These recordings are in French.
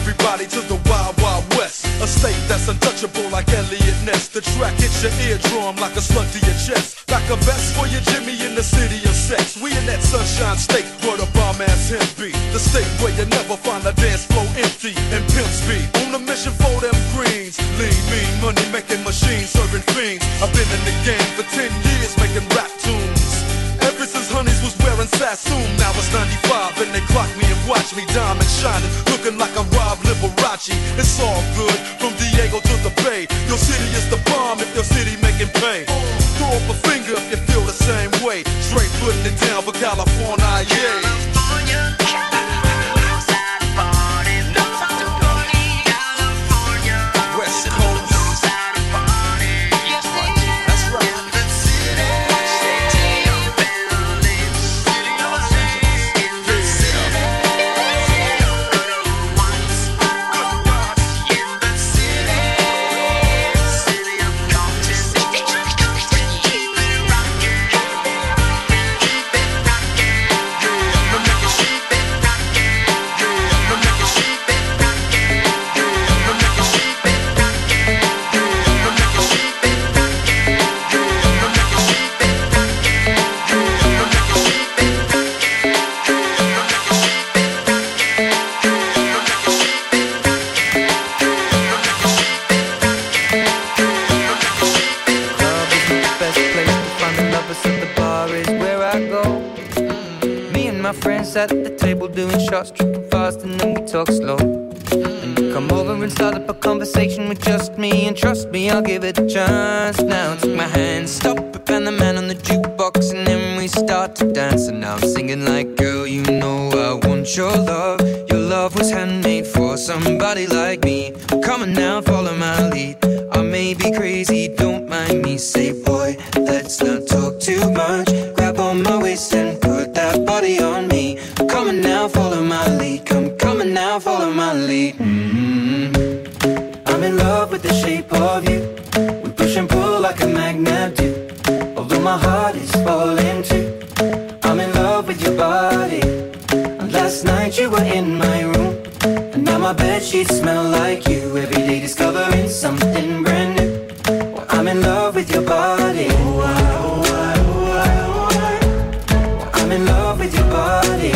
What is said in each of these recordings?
everybody to the Wild Wild West. A state that's untouchable like Elliot Ness. The track hits your eardrum like a slug to your chest. Like a vest for your Jimmy in the city of sex. We in that sunshine state where the bomb ass him be. The state where you never find a dance floor empty and pimp speed. On a mission for them greens. Lean, mean, money making machines serving fiends. I've been in the game for 10 years making rap tunes. Ever since Honeys was wearing Sassoon. Now it's 95 and they clock me and watch me diamond shining, looking like a Rob Liberace. It's all good from Diego to the Bay. Your city is the bomb if your city making pain. Throw up a finger if you feel the same way. Straight putting it down for California, yeah. At the table doing shots, tripping fast, and then we talk slow. And you come over and start up a conversation with just me, and trust me, I'll give it a chance. Now take my hand, stop it, and the man on the jukebox, and then we start to dance. And now I'm singing like, girl, you know I want your love. Your love was handmade for somebody like me. Come on now, follow my lead. I may be crazy, don't mind me. Say, boy, let's not talk too much. Grab on my waist and put that body on me. Come on now, follow my lead. Come on now, follow my lead. I'm in love with the shape of you. We push and pull like a magnet do. Although my heart is falling too. I'm in love with your body. And last night you were in my room. And now my bedsheets smell like you. Every day discovering something brand new. Well, I'm in love with your body. I'm in love with your body.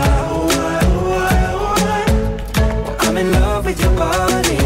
I'm in love with your body.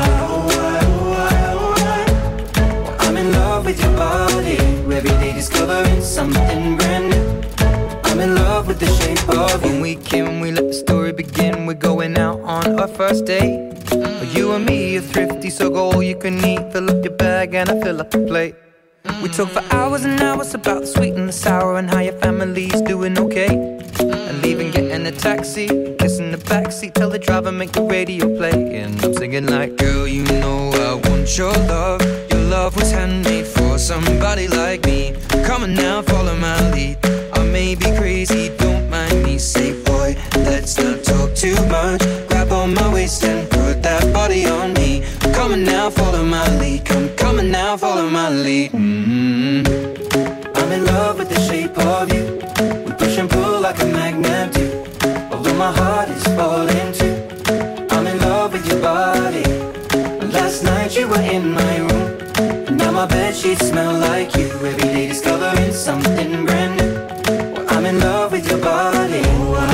I'm in love with your body. Every day discovering something brand new. I'm in love with the shape of you. When we came, we let the story begin. We're going out on our first date. You and me are thrifty, so go all you can eat. Fill up your bag and I fill up the plate. We talk for hours and hours about the sweet and the sour and how your family's doing okay. And leaving, getting a taxi, kissing the backseat, tell the driver make the radio play. And I'm singing like, girl, you know I want your love. Your love was handmade for somebody like me. Come on now, follow my lead. I may be crazy, don't mind me. Say, boy, let's not talk too much. Grab on my waist and put that body on me. Come on now, follow my lead. Come on now, follow my lead. I'm in love with the shape of you. We push and pull like a magnet do. Although my heart is falling too. I'm in love with your body. Last night you were in my room. And now my bedsheets smell like you. Every day discovering something brand new. Well, I'm in love with your body.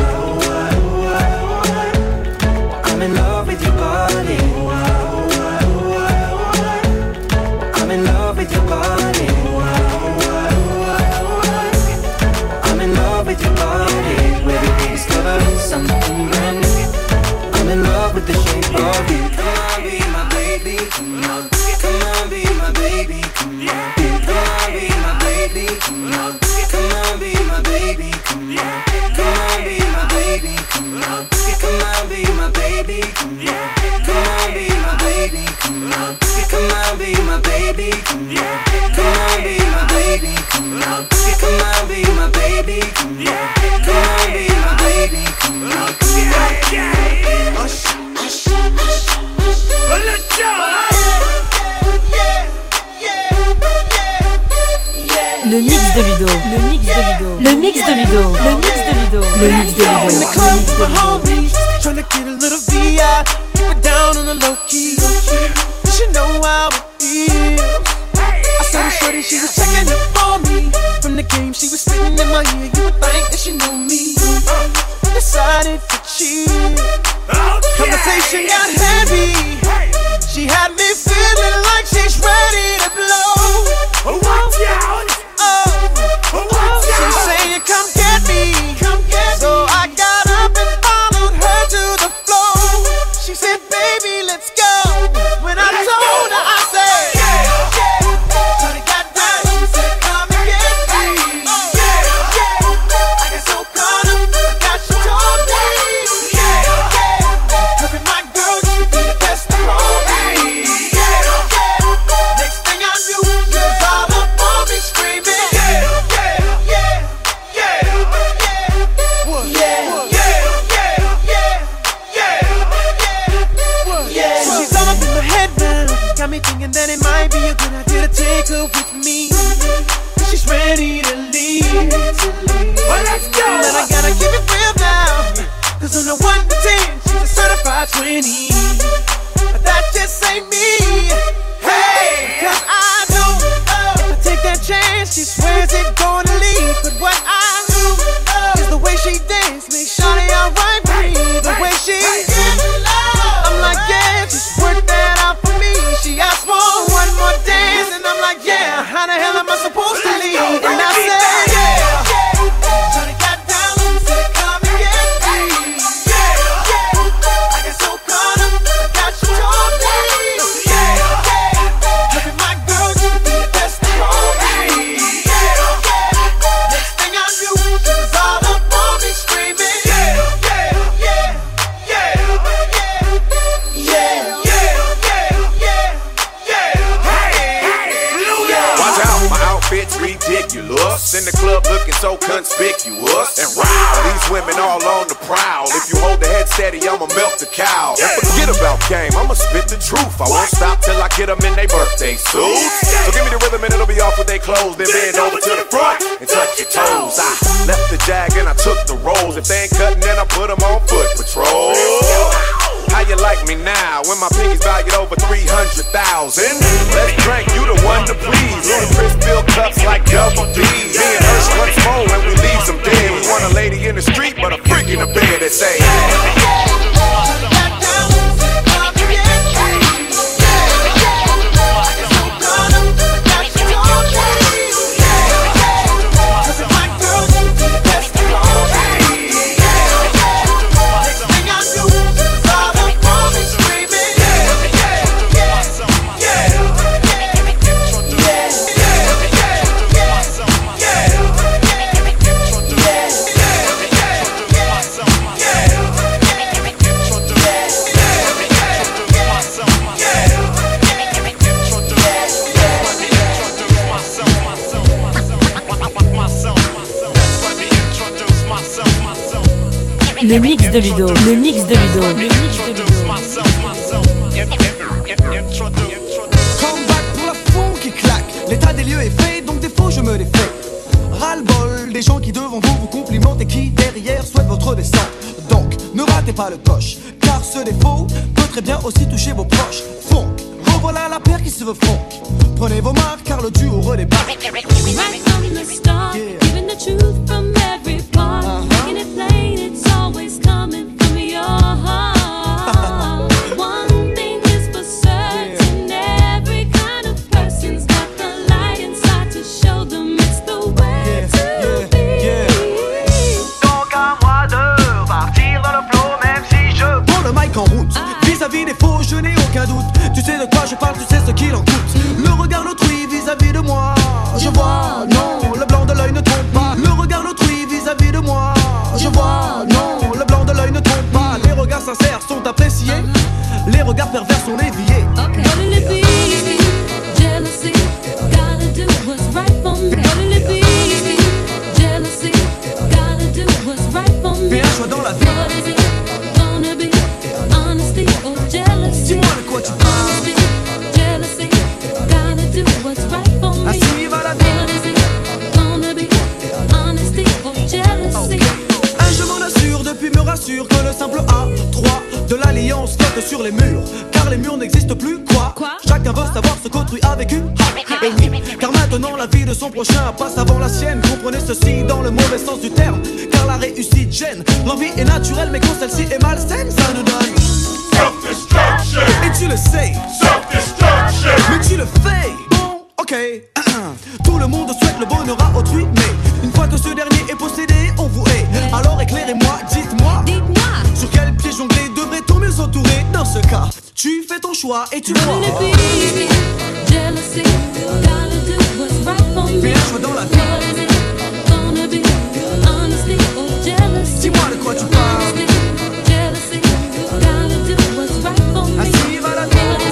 I'm in love with your body. I'm in love with your body. I'm in love with your body. Every day discovering something brand new. I'm in love with the shape of you. Come on, be my baby, come on. Come on, be my baby, come on. Come on, be my baby, come on. Come on, be my baby, come on. Come on, be my baby, come on. Come on, be my baby, come on. Come on, be my baby, come on. Come on, be my baby, come on. Come on, be my baby, come on. Come on, be my baby, come on. Come on, be my baby, come on. Le mix de Ludo. Le mix de Ludo. Le mix de Ludo. Le mix de Ludo. Le mix de Ludo. tryna get a little VI, keep it down on the low key. You should know how it feels. I saw the shorty, she was checking up on me. From the game, she was spitting in my ear. You would think that she know me. Decided to cheat. Conversation got heavy. She had me feeling like she's ready to blow. Watch out! She's saying, come get me. So I got up and followed her to the floor. She said, baby, let's go. When I told her, I said, Shorty got down, she said, come and get me. I got so caught up, forgot she told me. Her and my girl used to be the best around me. Next thing I knew, she was all up on me screaming. She's all up in my head now, got me thinking that it might be a good idea to take her with me. She's ready to leave. Well, let's go. But I gotta keep it real now, cause on the 1 to 10, she's a certified 20. But that just ain't me. Hey, cause I know if I take that chance, she swears it's gonna leave. But what I do is the way she dance makes shawty alright with me. The way she I'm like, yeah, just work that out for me. She asked for one more dance, and I'm like, yeah, how the hell am I supposed to leave? And I said, Shawty got down, said, come and get me. I got so caught up, forgot she told me. Her and my girl used to be the best around me. Next thing I knew, she was all up on me screaming. Watch out, my outfit's ridiculous. In the club looking so conspicuous. And wow, these women all on the prowl. If you hold the head steady, I'ma milk the cow. And forget about game, I'ma spit the truth. I won't stop till I get them in their birthday suits. So give me the rhythm and it'll be off with their clothes. Then bend over to the front and touch your toes. I left the jag and I took the rolls. If they ain't cutting, then I put them on foot patrol. How you like me now when my pinky's valued over 300,000? Let's drink, you the one to please. Ludacris fill cups like double D. Me and her once more when we leave some dead. We want a lady in the street, but a freak in the bed that say, Le mix de Ludo. Le mix de Ludo. Le mix de Ludo. Comeback pour la fond qui claque. L'état des lieux est fait, donc des faux je me les fais. Ras-le-bol des gens qui devant vous complimentent et qui derrière souhaitent votre descente. Donc ne ratez pas le coche, car ce défaut peut très bien aussi toucher vos proches. Funk, revoilà la paire qui se veut funk. Prenez vos marques car le duo redébarque. Right from the start, giving the truth from every part, making it plain, it's always coming from your heart. One thing is for certain, every kind of person's got the light inside to show them it's the way to be. Donc à moi de partir dans le flow, même si je prends le mic en route. Vis-à-vis des faux, je n'ai aucun doute. Tu sais de quoi je parle, tu sais ce qu'il en coûte. Le regard d'autrui vis-à-vis de moi, je vois, non, le blanc de l'œil ne trompe pas. Le regard d'autrui vis-à-vis de moi, je vois, non, le blanc de l'œil ne trompe pas. Les regards sincères sont appréciés, les regards pervers sont déviés. What will it be? Jealousy, gotta do what's right for me. What will it be? Jealousy, gotta do what's right for me. Fais un choix dans la vie. What is it gonna be? Honesty or jealousy? Dis-moi de quoi tu parles. Honesty, jealousy, gotta do what's right for me. Ainsi va la vie. What is it gonna be? Honesty or jealousy? Un je m'en assure depuis me rassure que le simple A3 alliances flottent sur les murs, car les murs n'existent plus, quoi. Chacun veut savoir ce qu'autrui a vécu. Et oui, car maintenant la vie de son prochain passe avant la sienne. Comprenez ceci dans le mauvais sens du terme, car la réussite gêne. L'envie est naturelle, mais quand celle-ci est malsaine, ça nous donne self-destruction. Et tu le sais, self-destruction. Mais tu le fais, bon, ok. Tout le monde souhaite le bonheur à autrui, mais une fois que ce dernier est possédé, on vous hait. Alors éclairez-moi, dites-moi, sur quel pied jongler devrait-on mieux s'entourer? Dans ce cas, tu fais ton choix et tu vois. Bien joué dans la vie. Dis-moi de quoi tu parles. Assis à la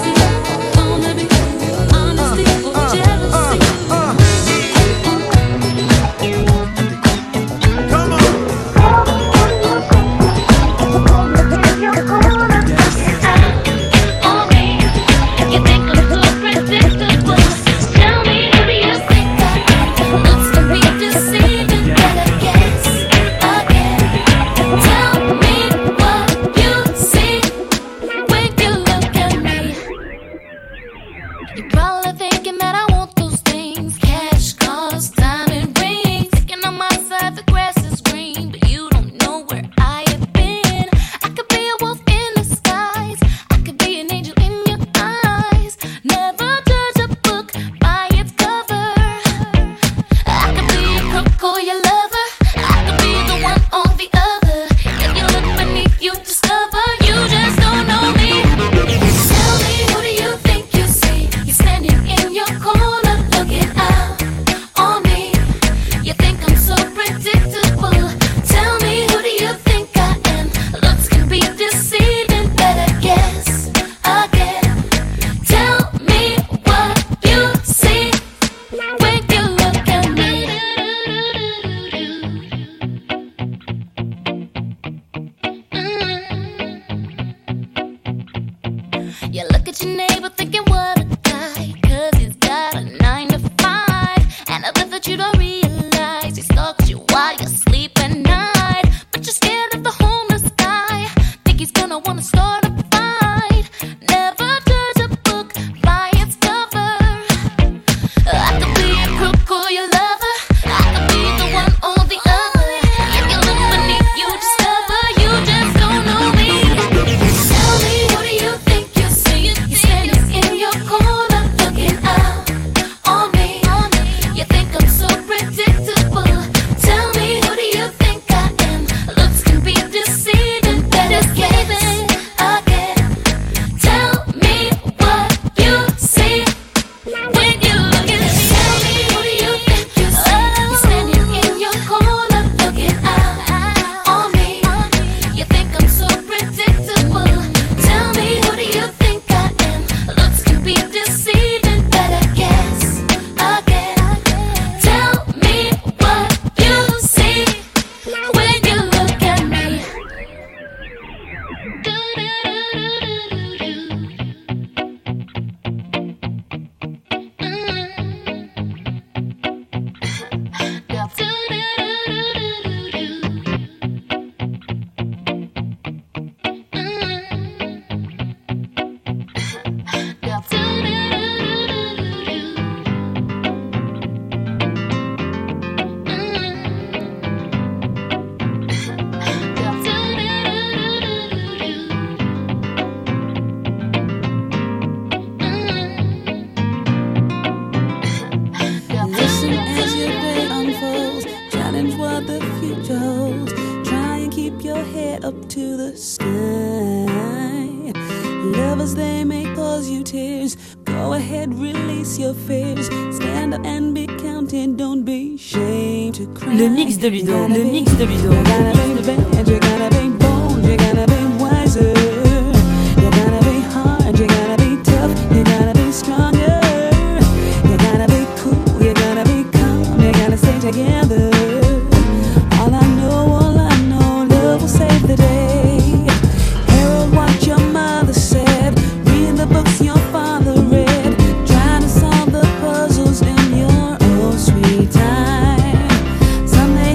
Le mix de Ludo, le mix de Ludo.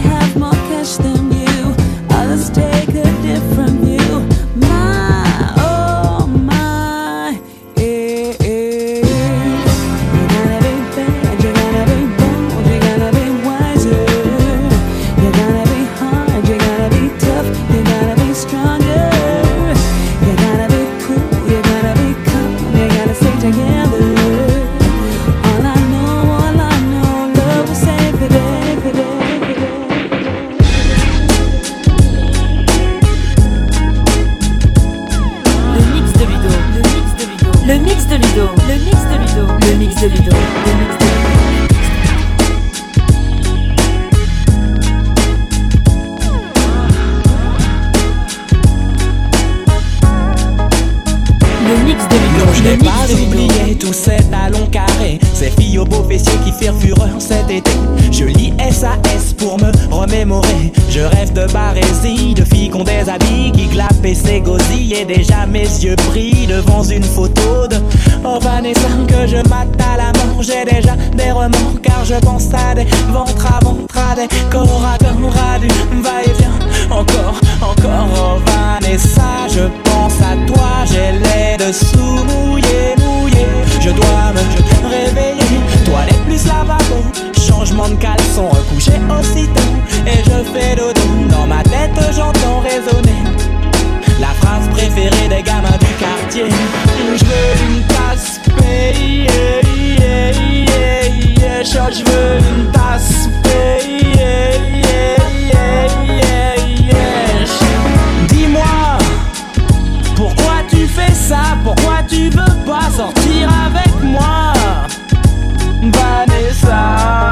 Than you, others take a different view. My n'ai pas oublié tous ces talons carrés, ces filles aux beaux fessiers qui firent fureur cet été. Je lis SAS pour me remémorer. Je rêve de barésie, de filles qui ont des habits, qui clapent et s'égosillent. Et déjà mes yeux brillent devant une photo de Vanessa que je mate à la mort. J'ai déjà des remords car je pense à des ventres à ventre, à des corps à corps, à du va-et-vient. Encore, oh Vanessa, je pense à toi. J'ai les dessous mouillés. Je dois me réveiller, toilette plus lavabo, changement de caleçon, recoucher aussitôt. Et je fais dodo, dans ma tête j'entends résonner la phrase préférée des gamins du quartier. Je veux une tasse payée, je veux une tasse payée. Dis-moi, pourquoi tu fais ça? Pourquoi tu veux pas sortir avec moi, Vanessa?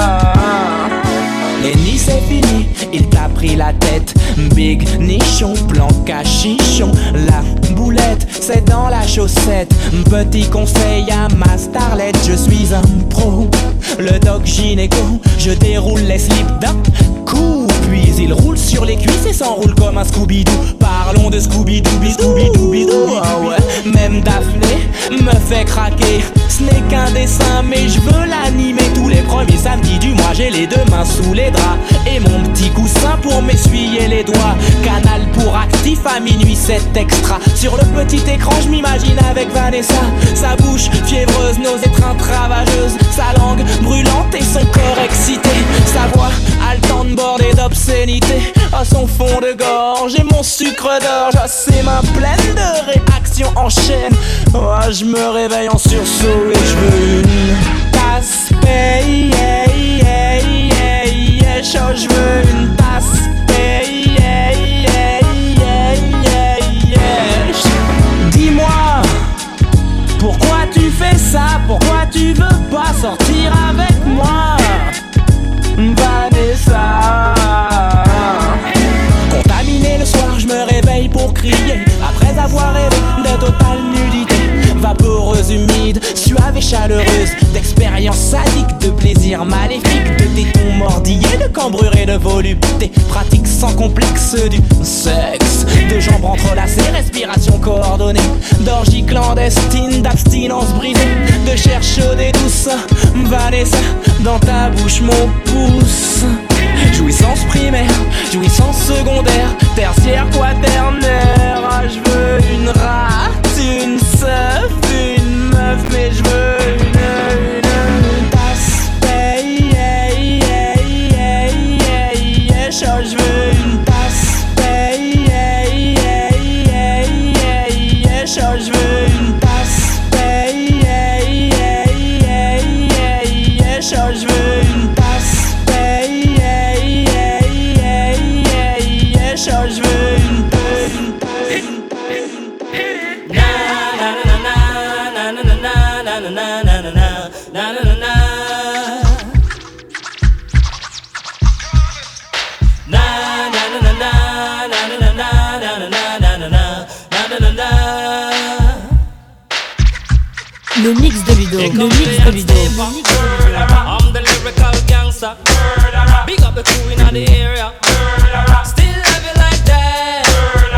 Et ni c'est fini, il t'a pris la tête. Big nichon, plan cachichon. La boulette, c'est dans la chaussette. Petit conseil à ma starlette, je suis un pro. Le doc gynéco, je déroule les slips d'un coup. Puis il roule sur les cuisses et s'enroule comme un Scooby-Doo. Parlons de Scooby-Doo. Ah ouais. Même Daphné me fait craquer. Ce n'est qu'un dessin mais je veux l'animer. Tous les premiers samedis du mois, j'ai les deux mains sous les draps et mon petit coussin pour m'essuyer les doigts. Canal pour actif à minuit 7 extra. Sur le petit écran je m'imagine avec Vanessa. Sa bouche fiévreuse, nos étreintes ravageuses. Sa langue brûlante et son corps excité. Sa voix haletante bordée d'obscénité. À son fond de gorge et mon sucre d'orge. À ses mains pleines de réactions en chaîne. Oh, je me réveille en sursaut et je veux une tasse payée. Je veux une tasse payée. Dis-moi, pourquoi tu fais ça? Pourquoi tu veux pas sortir avec moi, Vanessa? Contaminé le soir, je me réveille pour crier. Après avoir rêvé de totale nudité, vaporeuse, humide, suave et chaleureuse, d'expériences sadiques, de plaisir maléfique, de tétons mordillés, de cambrure et de volupté, pratique sans complexe du sexe, de jambes entrelacées, respiration coordonnée, d'orgie clandestine, d'abstinence brisée, de chair chaude et douce. Vanessa, dans ta bouche mon pouce. Jouissance primaire, jouissance secondaire, tertiaire, quaternaire. Ah, je veux une rate, une seuf, une meuf, mais je veux une tasse payée. Je veux une tasse payée. Je veux une tasse payée. Je veux une tasse payée. Je veux une Le mix de Ludo. I'm the lyrical gangster. Big up the crew in the area. Still love it like that.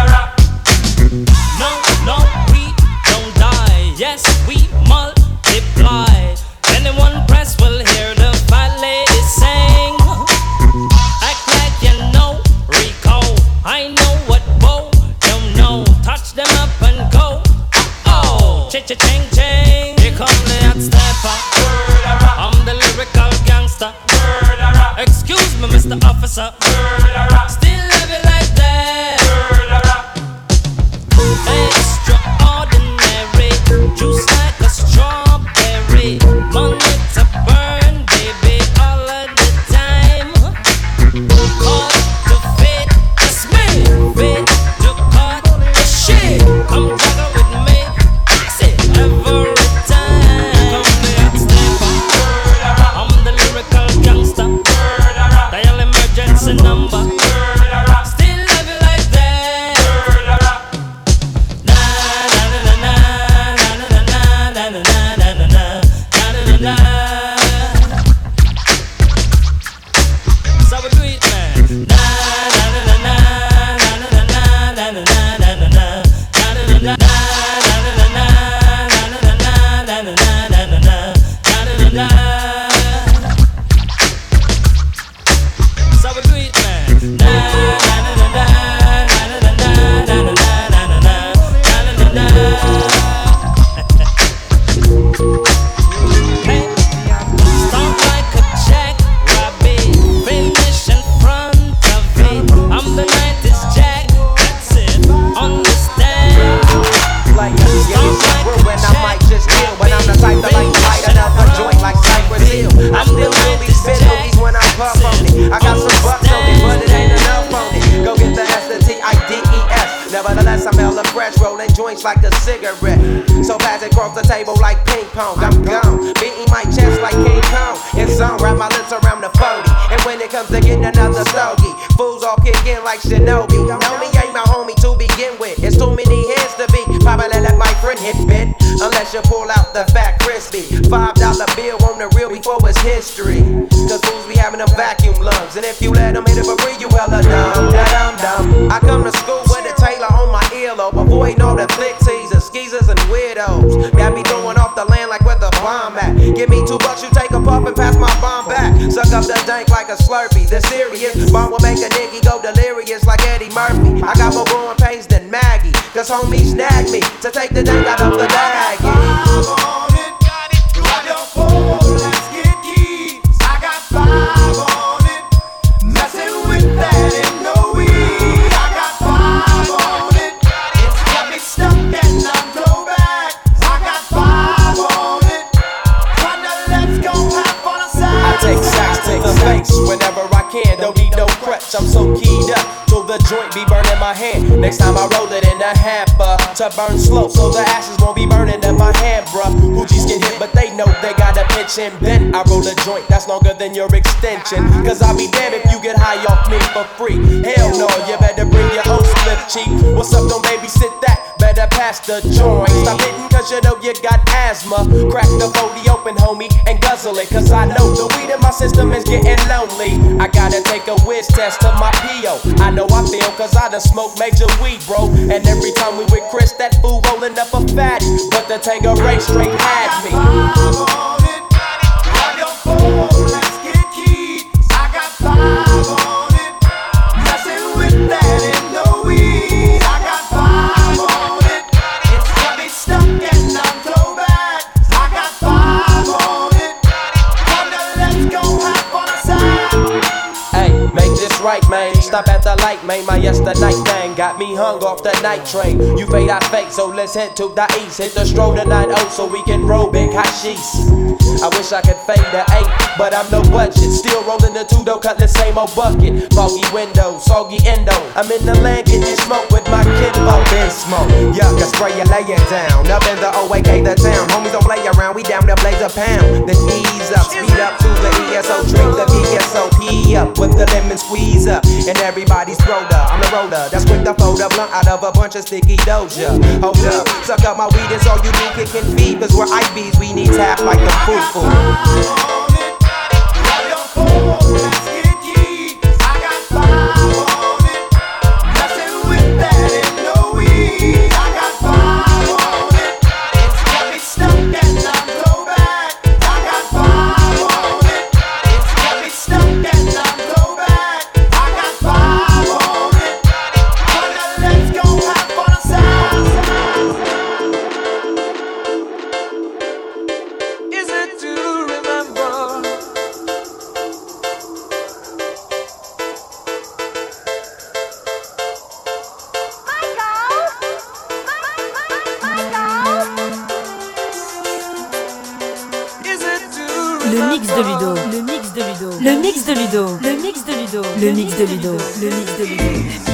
No, we don't die. Yes, we multiply. Anyone press will hear the fat lady sing. Act like you know Rico. I know what Bo don't know. Touch them up and go. Oh, cha-cha-ching. Here come the hot stepper. I'm the lyrical gangster. Excuse me, Mr. Officer. Still love it like that. Extraordinary, juice like a strawberry. Money to burn, baby, all of the time. Hard to fit, it's me. Fit to cut the shit. Come juggle with me, fix it every time. Come the hot stepper. I'm the lyrical gangster. Dial emergency number. hella fresh, rolling joints like a cigarette. So pass it across the table like ping pong. I'm gone, beating my chest like King Kong. In zone, wrap my lips around the 40. And when it comes to getting another stogie, fools all kick in like Shinobi. Know me ain't my homie to begin with. It's too many hands to be. Probably let my friend hit bit. Unless you pull out the fat crispy $5 bill on the real before it's history. Cause fools be having them vacuum lungs. And if you let them hit it for free, you hella dumb, da-dum-dum. I come to school with a Taylor on my earlobe, avoiding all the flick teasers, skeezers, and weirdos. Got me throwing off the land like where the bomb at. Give me $2, you take a puff and pass my bomb back. Suck up the dank like a Slurpee. The serious bomb will make a nigga go delirious like Eddie Murphy. I got more growing pains than Maggie, cause homies snagged me to take the dank out of the bag. Whenever I can, don't need no crutch, I'm so keyed up till the joint be burning my hand. Next time I roll it in a hamper to burn slow, so the ashes won't be burning in my hand, bruh. Hoochies get hit, but they know they got a pitch and bent. I roll a joint that's longer than your extension, cause I'll be damned if you get high off me for free. Hell no, you better bring your own slip cheek. What's up, don't babysit that? Better pass the joint. Stop hitting cause you know you got asthma. Crack the 40 open, homie, and guzzle it, cause I know the weed in my system is getting lonely. I gotta take a whiz test to my P.O. I know I feel cause I done smoked major weed, bro. And every time we with Chris, that fool rolling up a fatty. But the Tangeray straight had me. Let's get keyed. I got 5 on it. Messing with that and no weed. I got 5 on it. It's got me stuck and I'm throwback. I got 5 on it. Let's go hop on the side. Hey, make this right, man. Stop at the light, man. My yesterday thing got me hung off the night train. You fade, I fake, so let's head to the east. Hit the stroll tonight, oh, so we can roll big hot sheets. I wish I could fade the 8, but I'm no budget. Still rolling the 2 though, cut the same old bucket. Foggy window, soggy endo. I'm in the land getting smoke with my kinfolk. Been smoke, yuck, I spray you laying down. Up in the OAK, the town. Homies don't play around, we down to blaze a pound. Then ease up, speed up to the ESO. Drink the VSOP up with the lemon squeeze up. And everybody's throwed up. I'm the roller that's quick to fold a blunt out of a bunch of sticky doja. Hold up, suck up my weed, it's all you need, kick and feed. Cause we're IBs, we need tap like the food. Let's get keyed. I got 5 on it. Messing with that and no weed. I got 5 on it. It's got me stuck and I'm throwback. I got 5 on it. It's got me stuck and I'm throwback. I got 5 on it. Let's go hop on the side. Is it to remember? Le mix de Ludo. Le mix de Ludo. Le mix de Ludo. Le mix de Ludo. Le mix de Ludo. Le mix de Ludo.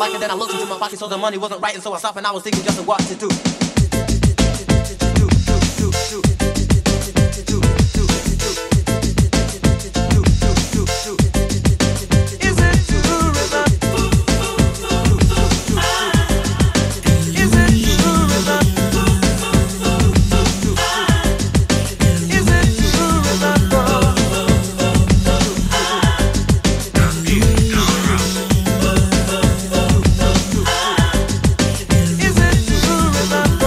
like it, then I looked into my pocket, so the money wasn't right, and so I stopped and I was thinking just of what to do. Is it true?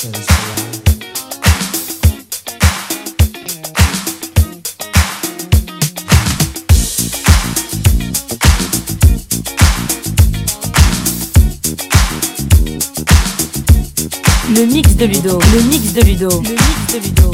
Le mix de Ludo, le mix de Ludo, le mix de Ludo.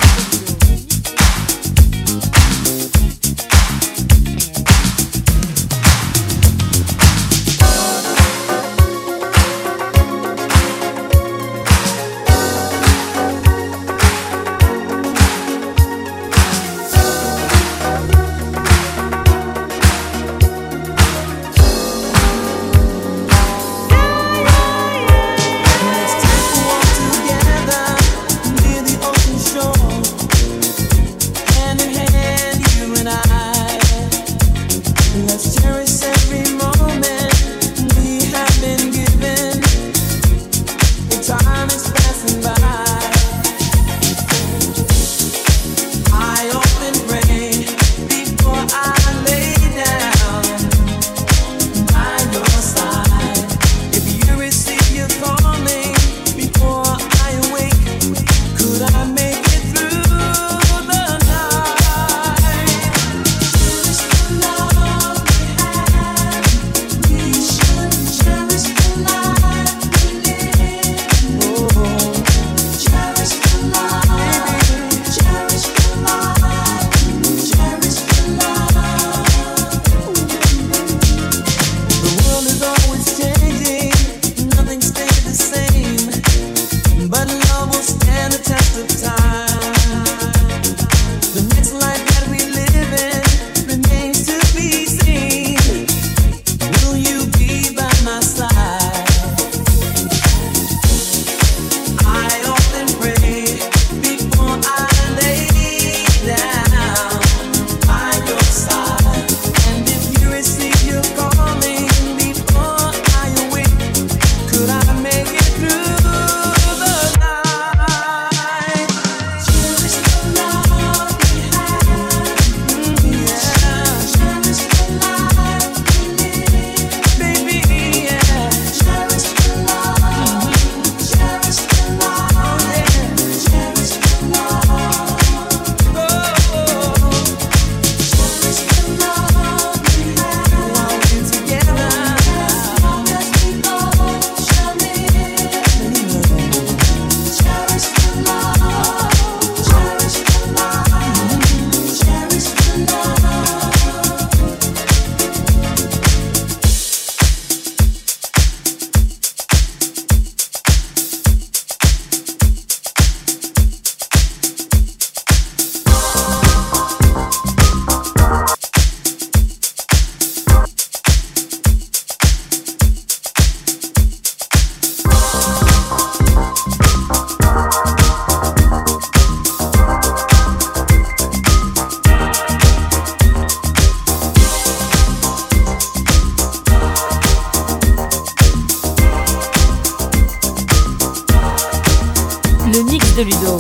de Ludo.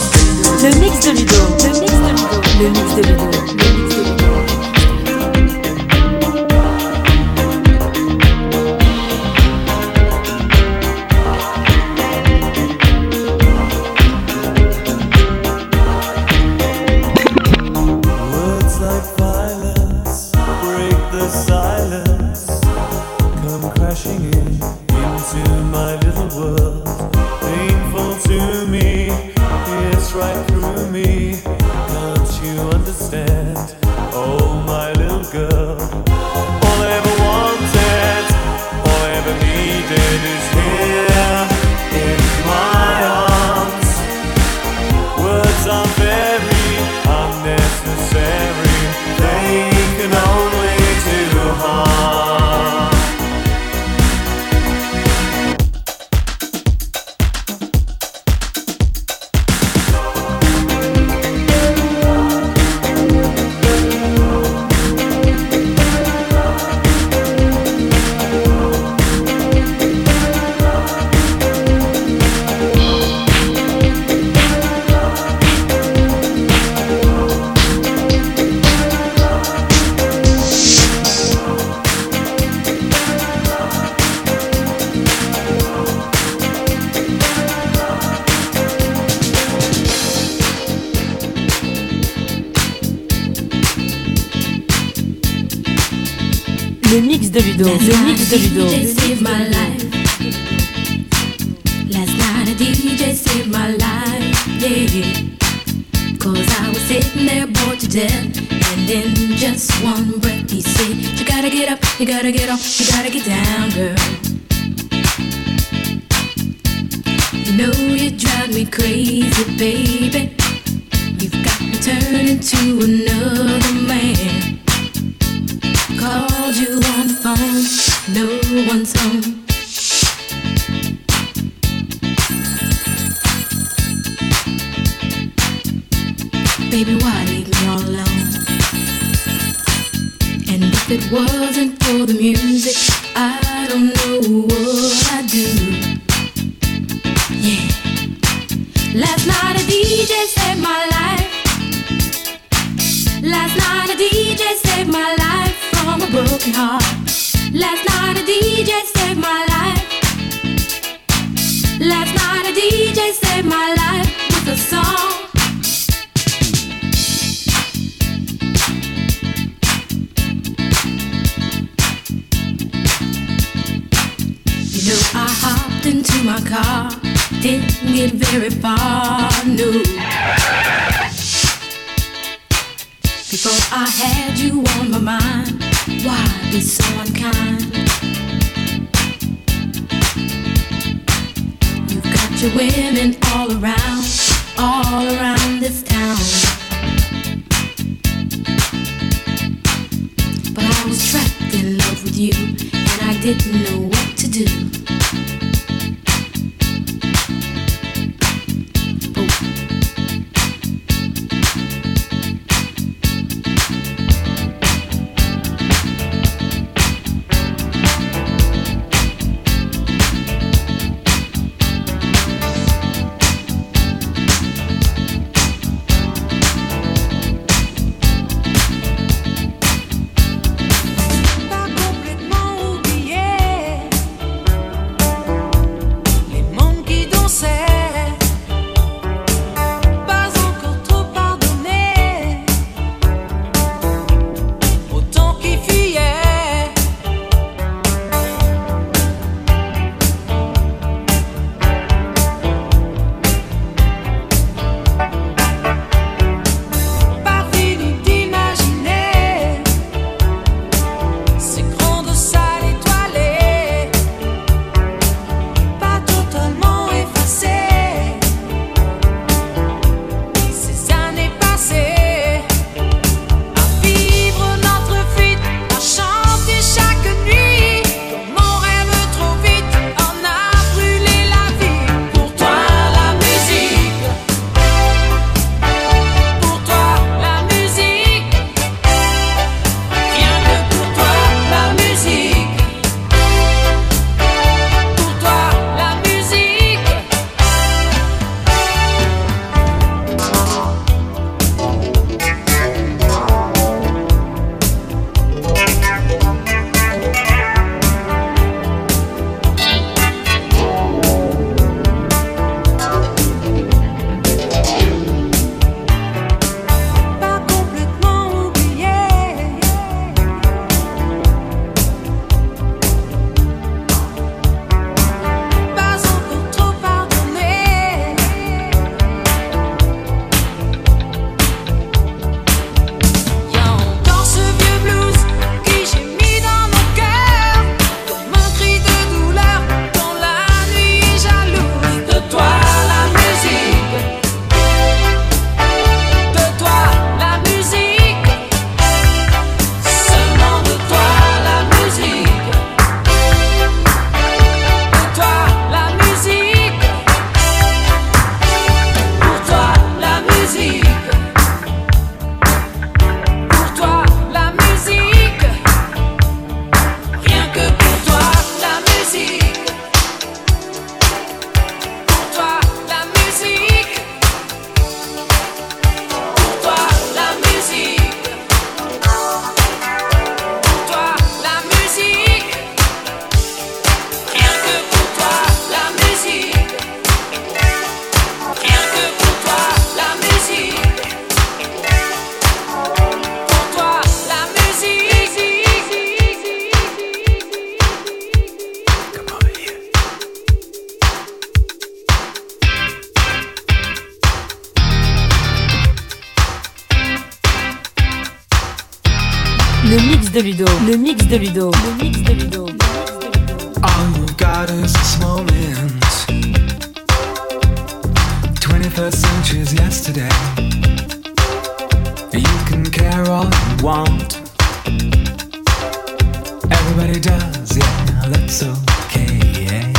Le mix de Ludo. Le mix de Ludo. Le mix de Ludo. Le mix de Ludo. mix de Ludo. Le mix de Ludo. Saved my life. Last night a DJ saved my life, yeah. Cause I was sitting there bored to death, and in just one breath he said, you gotta get up, you gotta get off, you gotta get down, girl. You know you drive me crazy, baby. You've got me turning to another man. Called you on the phone, no one's home. Baby, why leave me all alone? And if it wasn't for the music, I don't know what I'd do. Yeah. Last night a DJ saved my life. Last night a DJ saved my life from a broken heart. Last night a DJ saved my life. Last night a DJ saved my life with a song. You know I hopped into my car, didn't get very far, no. Before I had you on my mind, why be so unkind? You've got your women all around this town. But I was trapped in love with you, and I didn't know what to do. mix de Ludo. Le mix de Ludo. Le mix de Ludo. All you got is this moment. 21st century's yesterday. You can care all you want. Everybody does, yeah, that's okay.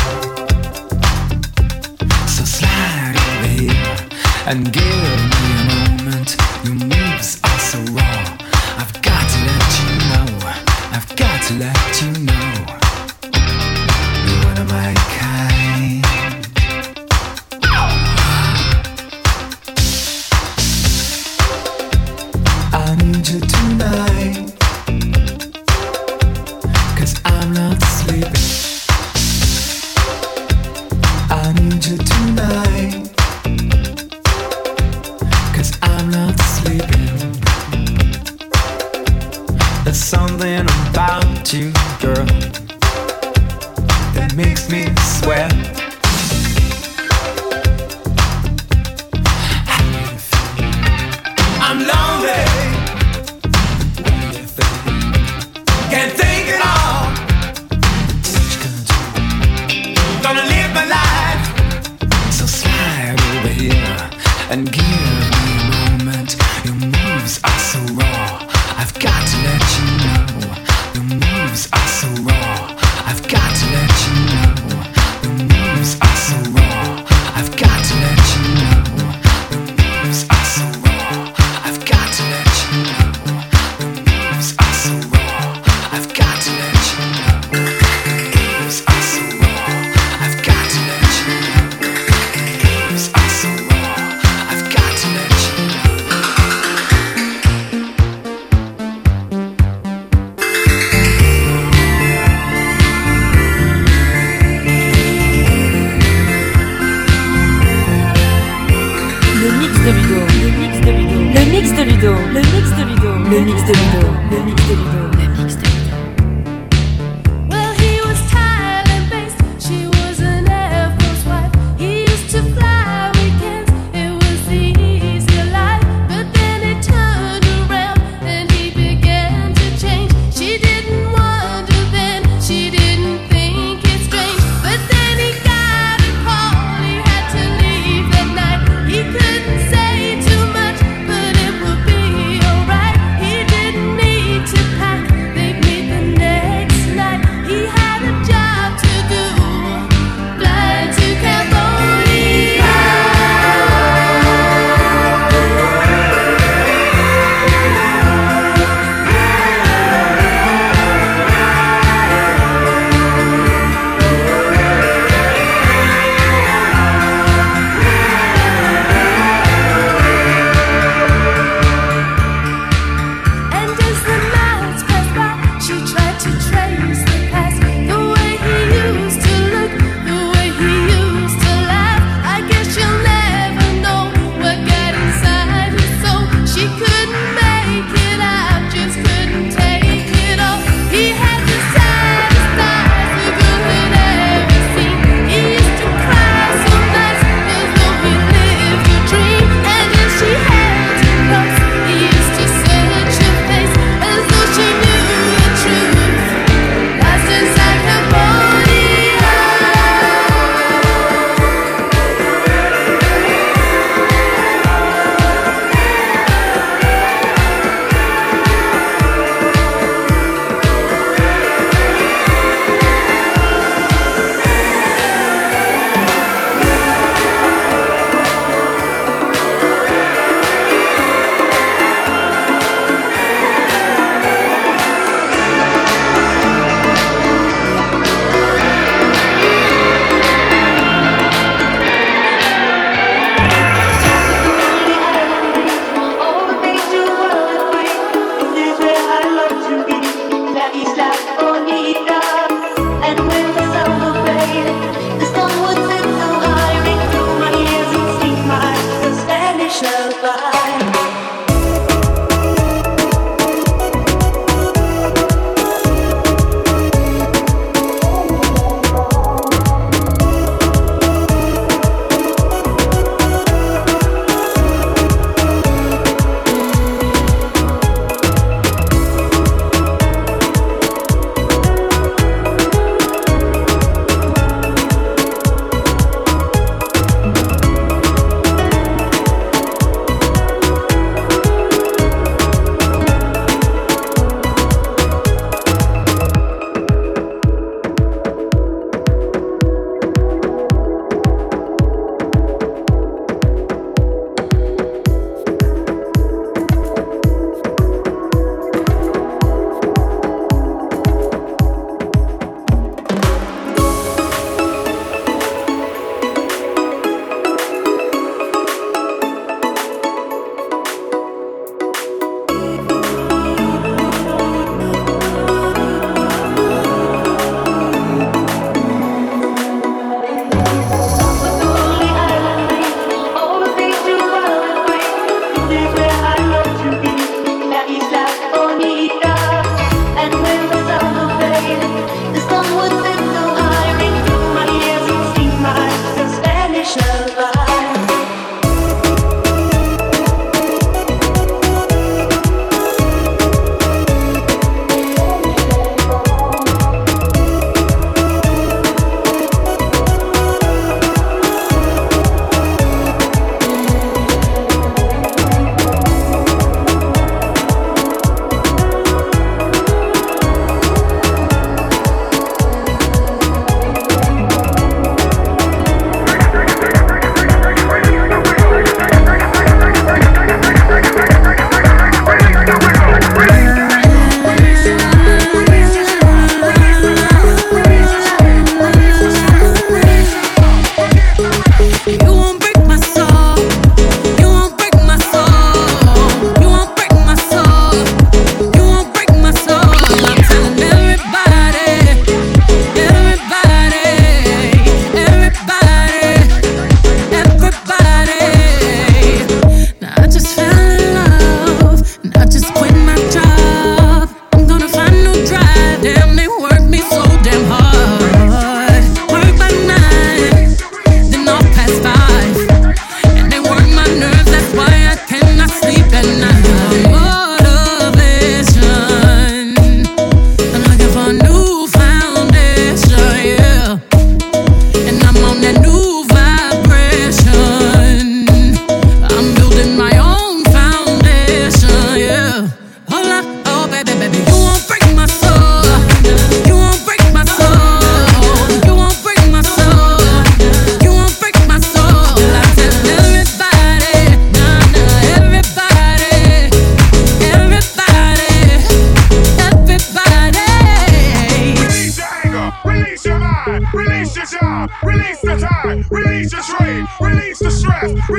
So slide over here and give me a moment. Your moves are so raw. I've got to let you know. I've got to let you know. You're one of my kind. I need you tonight, 'cause I'm not sleeping. I need you tonight, 'cause I'm not sleeping. There's something about you, girl, that makes me sweat. I'm lonely. Can't think at all. Gonna live my life. So slide over here and give me a moment. Your moves are so raw. I've got to let you know. Your moves are so raw. I've got to let you know. Your moves are so raw. I've got to let you know. Your moves are so raw. I've got to let you know. Your moves are so raw. I've got to let you know. Your moves are so raw. I've got to let you know. Your moves are so raw. I've got to let you Le mix de Ludo. Le mix de Ludo. Le mix de Ludo. Le mix de Ludo. Le mix de Ludo. Le mix de Ludo. Le mix de Ludo. Well, he was talent-based, she was an Air Force wife. He used to fly weekends, it was the easier life. But then he turned around and he began to change. She didn't wonder then, she didn't think it strange. But then he got a call, he had to leave that night. He couldn't say too much, but it would be alright. He didn't need to pack.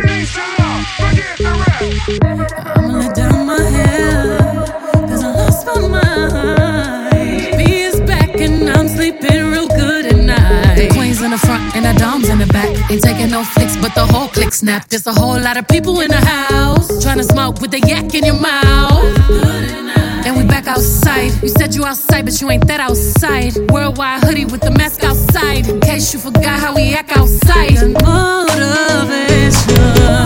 I'ma let down my hair, 'cause I lost my mind. B is back and I'm sleeping real good at night. The queen's in the front and the dom's in the back. Ain't taking no flicks, but the whole click snap. There's a whole lot of people in the house trying to smoke with the yak in your mouth. And we back outside. You said you outside, but you ain't that outside. Worldwide hoodie with the mask outside, in case you forgot how we act outside. Motivation.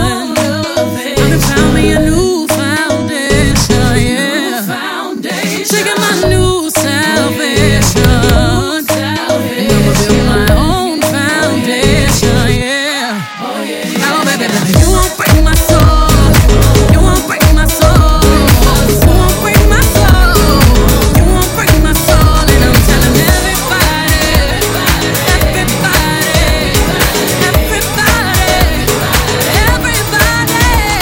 I found me a new foundation, yeah. Shaking my new salvation. And I'ma build my own foundation, yeah. Oh, baby, baby, you won't break my soul. You won't break my soul. You won't break my soul. You won't break my soul. And I'm telling everybody, everybody, everybody, everybody,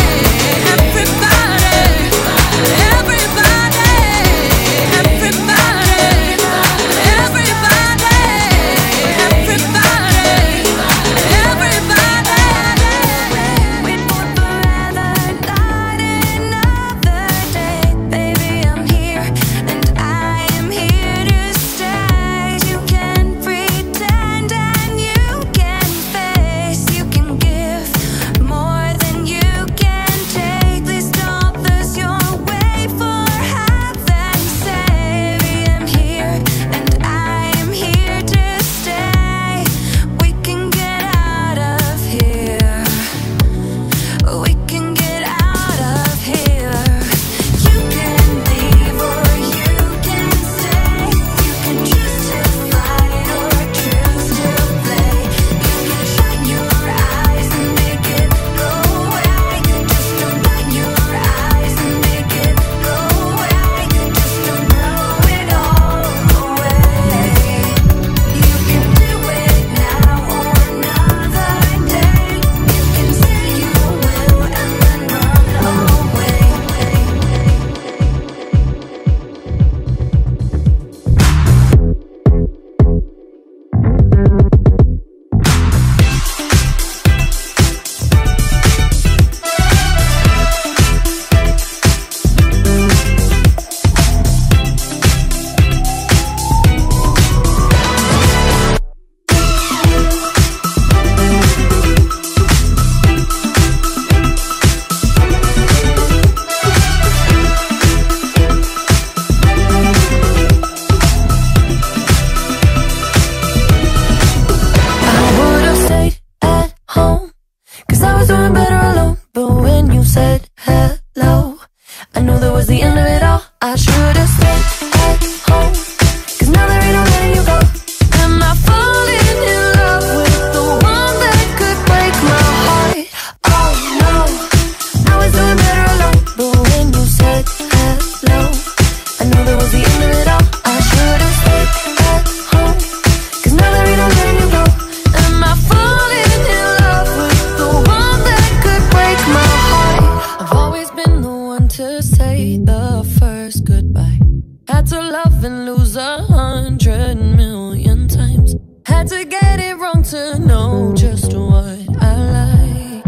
to know just what I like.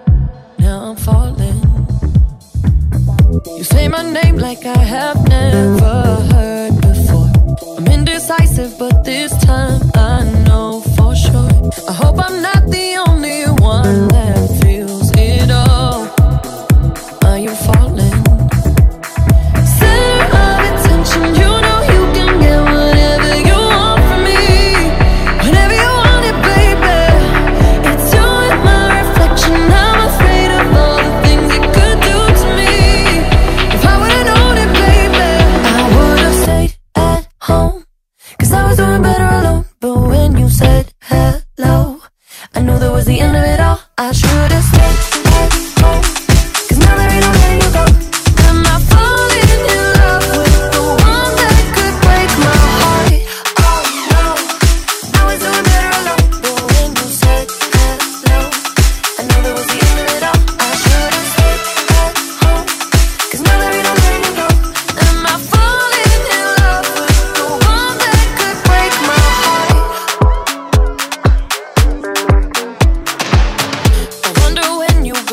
Now I'm falling. You say my name like I have never heard before. I'm indecisive, but this time I know for sure. I hope I'm not the only one that feels it all. Are you falling? Center of attention, you know you can get whatever you want from me. Whenever you want it, baby. It's you and my reflection. I'm afraid of all the things it could do to me. If I would've known it, baby, I would've stayed at home. 'Cause I was doing better alone. But when you said hello, I knew that was the end of it all. I should've stayed at home. 'Cause now there ain't no letting you go. Am I falling in love with the one that could break my heart? Oh no, I was doing better alone. But when you said hello, I knew that was the end of it all. I should've stayed at home. 'Cause now there ain't no letting you go. Am I falling in love with the one that could break my heart? I wonder when you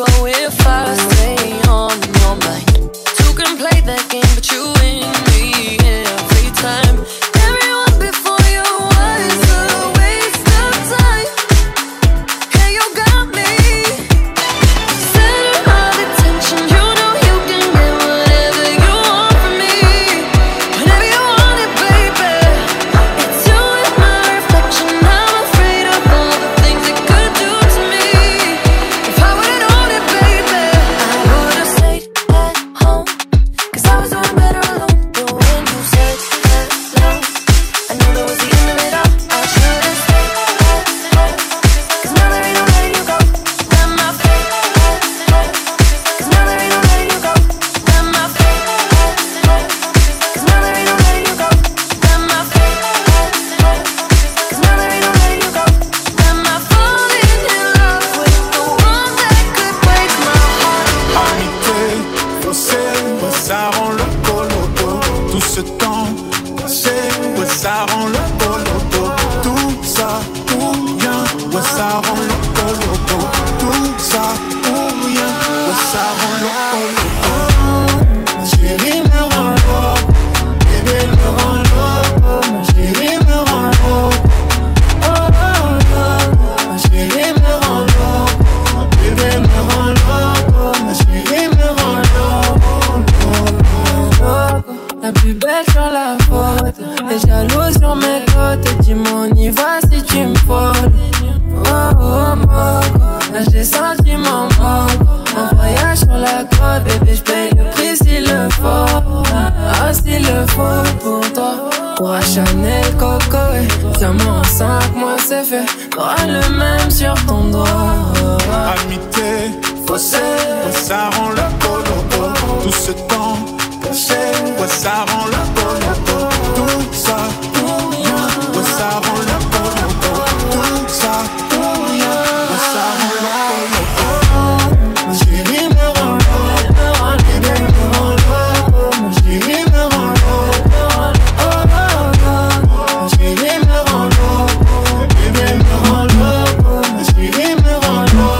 Quoi Chanel, Coco, tiens-moi en 5 mois c'est fait. T'auras le même sur ton doigt. Amitié, faussé, ça rend le coloco. Tout ce temps, caché, ouais ça rend le coloco. Tout ça, pour rien, ouais ça rend le coloco. Tout ça, pour rien, ouais ça rend le coloco. Ma chérie me rend l'eau, me rend l'eau. Ma chérie me rend l'eau, me rend l'eau. Ma chérie me rend l'eau, bébé me rend l'eau. Ma chérie me rend l'eau.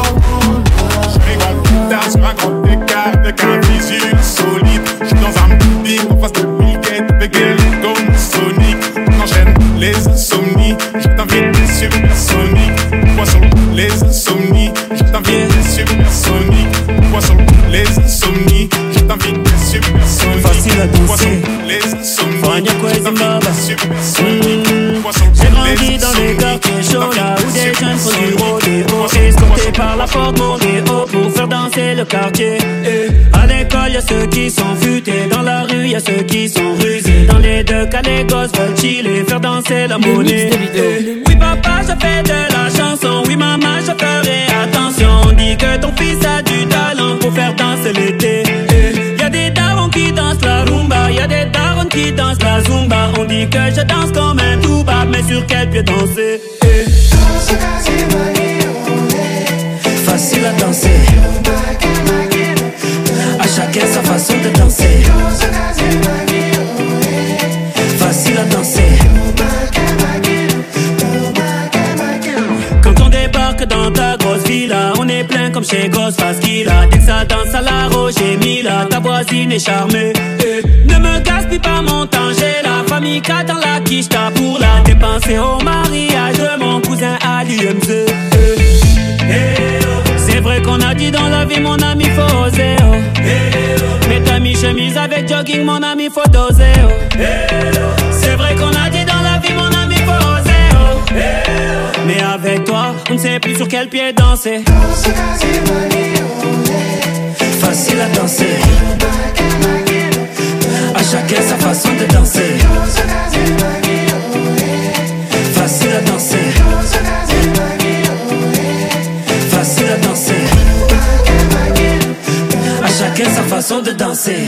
Sur un grand écart avec un visuel solide. J'suis dans un building en face de Bill Gates avec des comme Sonic. On enchaîne les insomnies. Je t'invite des supersoniques. Poisson, les insomnies. Je t'invite des supersoniques. Poisson, les insomnies. Je t'invite des supersoniques. Facile à danser. Poisson, les insomnies. Je t'invite des supersoniques. J'ai grandi dans les quartiers chauds là où des jeunes font du rodéo. Escortés par la porte Montréal pour faire danser le quartier. À l'école y'a ceux qui sont futés, dans la rue y'a ceux qui sont rusés. Dans les deux cas les gosses veulent chiller, faire danser la monnaie. Oui papa je fais de la chanson, oui maman je ferai attention. On dit que ton fils a du talent pour faire danser l'été. Y'a des darons qui dansent la rumba, y'a des darons qui dansent la zumba. On dit que je danse comme un toubab, mais sur quel pied danser? Facile à danser, à chacun sa façon de danser. Facile à danser. Quand on débarque dans ta grosse villa, on est plein comme chez Ghostface Killah. Dès que ça danse à la Roger Mila, ta voisine est charmée. Ne me gaspille pas mon temps, j'ai la famille qu'a dans la quicheta pour la dépenser au mariage de mon cousin à l'UMZ. C'est vrai qu'on a dit dans la vie mon ami faut oser oh. Mais ta mi-chemise avec jogging mon ami faut doser oh. C'est vrai qu'on a dit dans la vie mon ami faut oser oh. Mais avec toi on ne sait plus sur quel pied danser. Facile à danser, à chacun sa façon de danser. Facile à danser, facile à danser, à chacun sa façon de danser.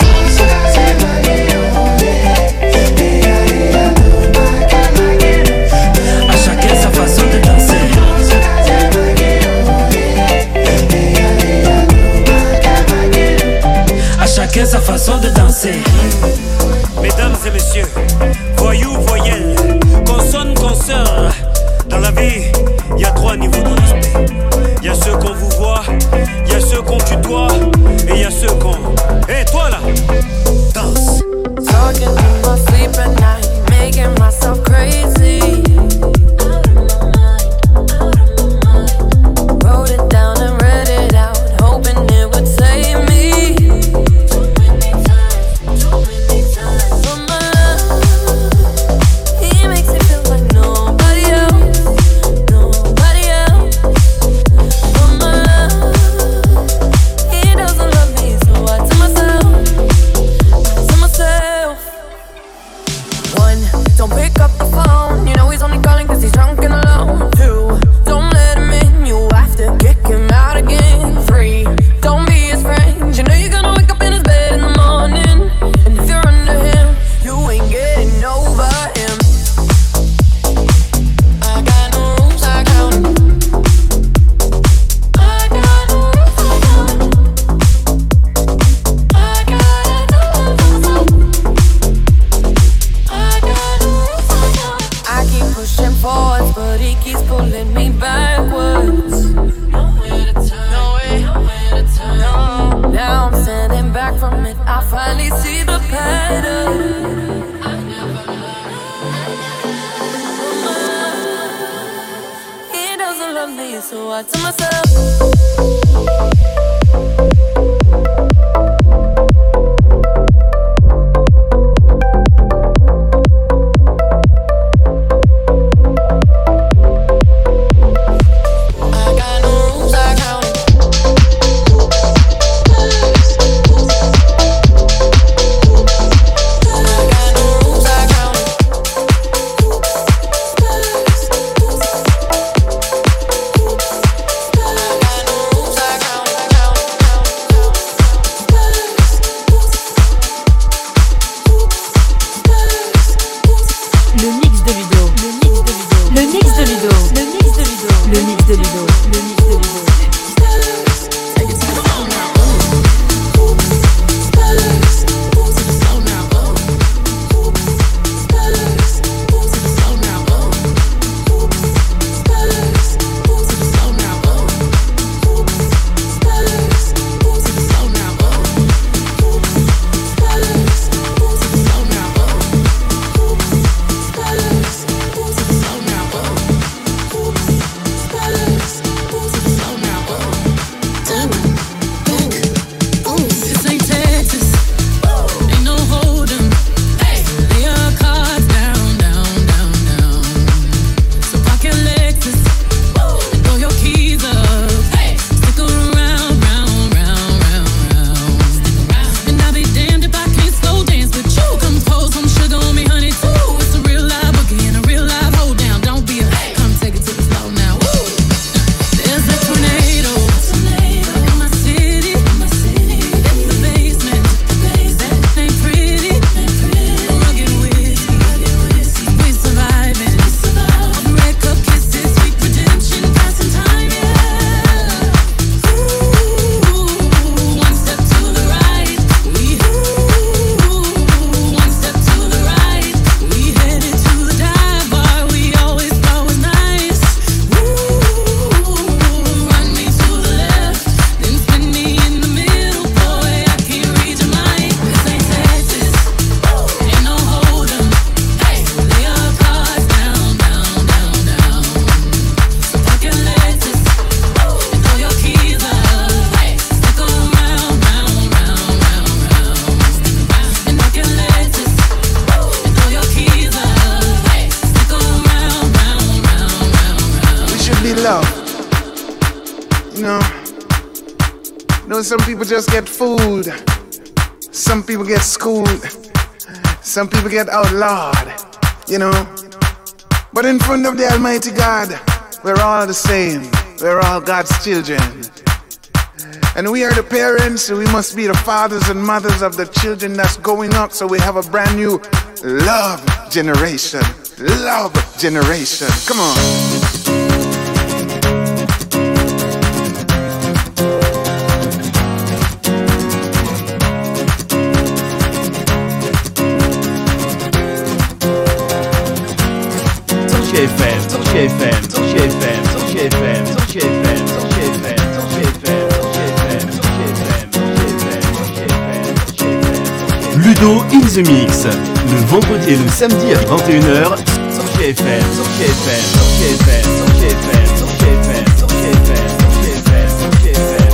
À chacun sa façon de danser. À chacun sa façon de danser. Mesdames et messieurs, voyous, voyelles, consonnes, consoeurs. Dans la vie, il y a 3 niveaux de respect. Il y a ceux qu'on vous voit, il y a ceux qu'on tutoie, et il y a ceux qu'on... Hey toi là, danse. Talking in my sleep at night, making myself crazy. Wrote it down and read it out, hoping it would save me. So I tell myself know, some people just get fooled. Some people get schooled. Some people get outlawed, you know. But in front of the Almighty God, we're all the same. We're all God's children. And we are the parents, so we must be the fathers and mothers of the children that's going up, so we have a brand new love generation. Love generation. Come on. Ludo in the Mix, le vendredi et le samedi à 21h sur GFM, sur GFM, sur GFM, sur GFM, sur GFM, sur GFM, sur GFM, sur GFM,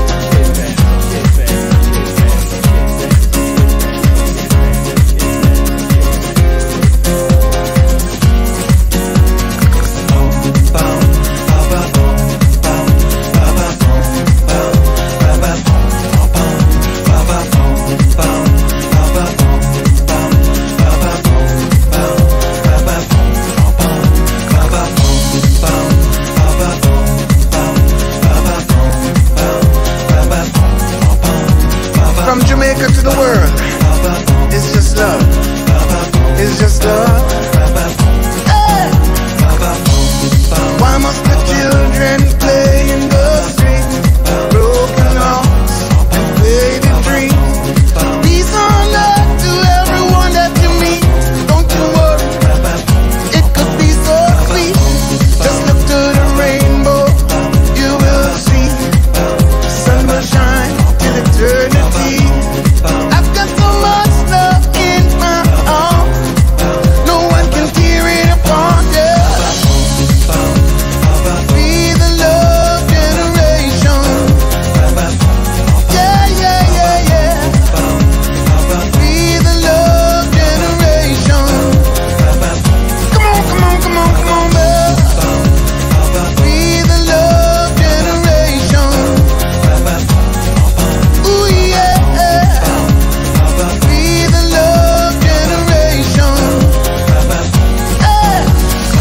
From Jamaica to the world, it's just love. It's just love. Hey! Why must the children play in the street? Broken hearts and faded dreams. Peace on earth to everyone that you meet. Don't you worry, it could be so sweet. Just look to the rainbow, you will see. The sun will shine till eternity. I've got so much love in my heart, no one can tear it apart, yeah. Be the love generation. Yeah, yeah, yeah, yeah. Be the love generation. Come on, come on, come on, come on, babe. Be the love generation. Ooh, yeah. Be the love generation. Hey.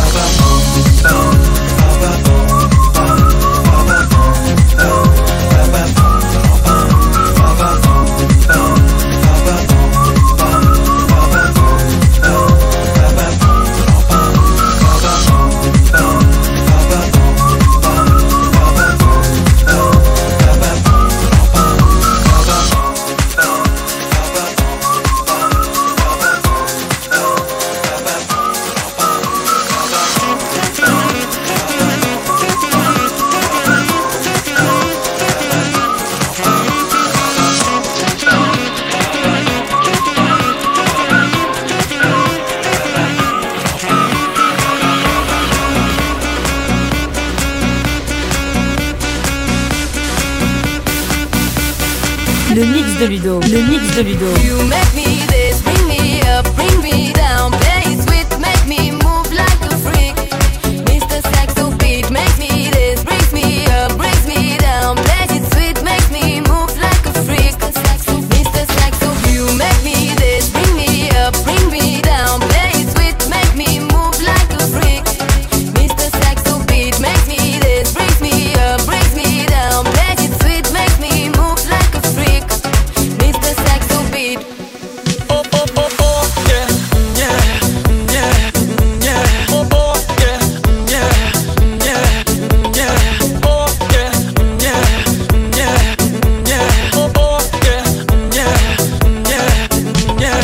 Le mix de Ludo. Le mix de Ludo. You make me this, bring me up, bring me down. Play it sweet, make me move like a freak. Mr. Saxo beat, make me this, brings me up, brings me down. Play it sweet, make me move like a freak. Mr. Saxo, you make me this, bring me up, bring me down. Play it sweet, make me move like a freak. Mr. Saxo beat, make me this, brings me up, brings me down. Play it sweet, make me move like a freak. Mr. Saxo beat. Oh, oh, oh, oh, yeah, yeah, yeah, yeah. Oh, oh, yeah, yeah, yeah, yeah. Oh, yeah, yeah, yeah, yeah. Oh, oh, yeah, yeah, yeah, yeah.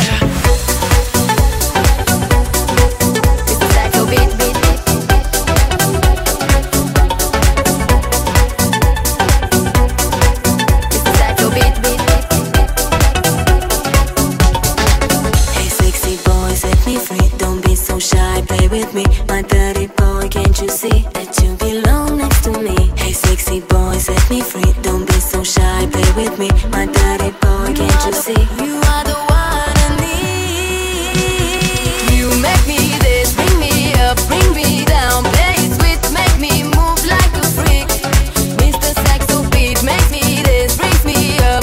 Mr. Saxo beat, beat, beat. Mr. Saxo beat, beat, beat. Hey sexy boy, set me free. Don't be so shy, play with me. My dirty boy, can't you see that you belong next to me? Hey sexy boy, set me free. Don't be so shy, play with me. My dirty boy, can't you see? You are the one I need. You make me this, bring me up, bring me down. Play it sweet, make me move like a freak. Mr. Saxo beat, make me this, brings me up,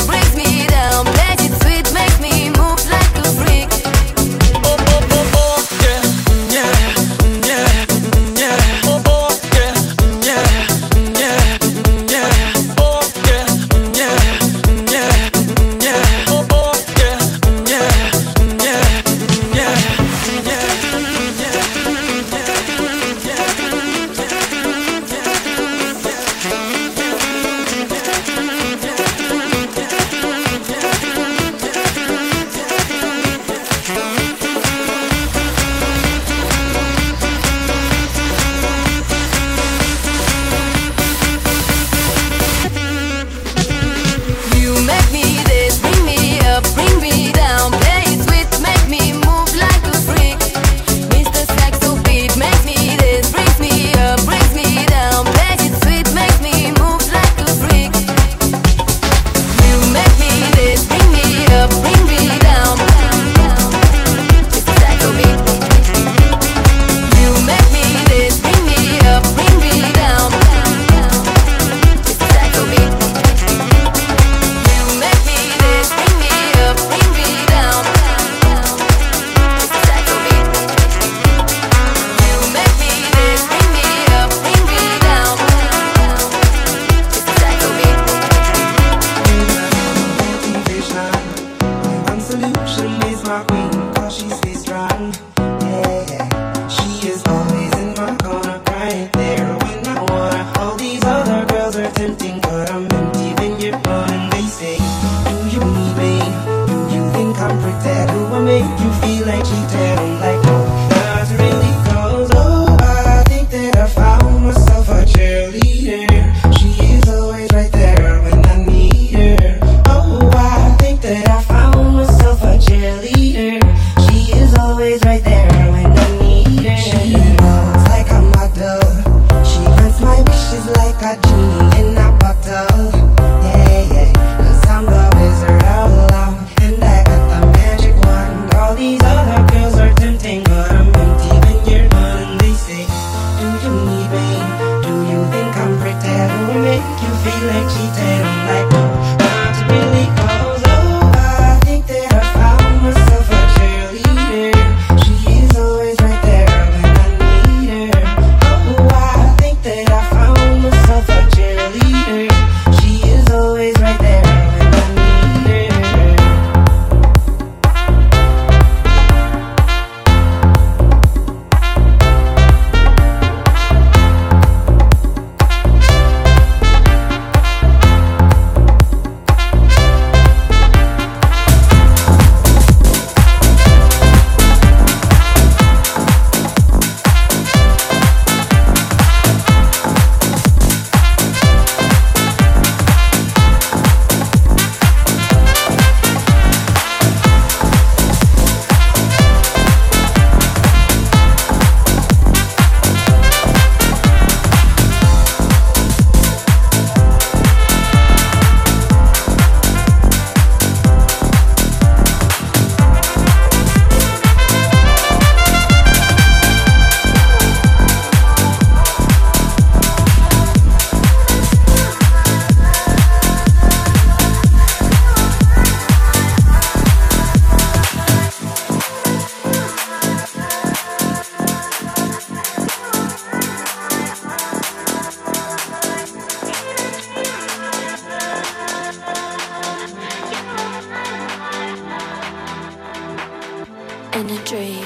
in a dream,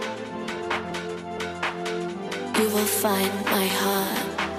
you will find my heart.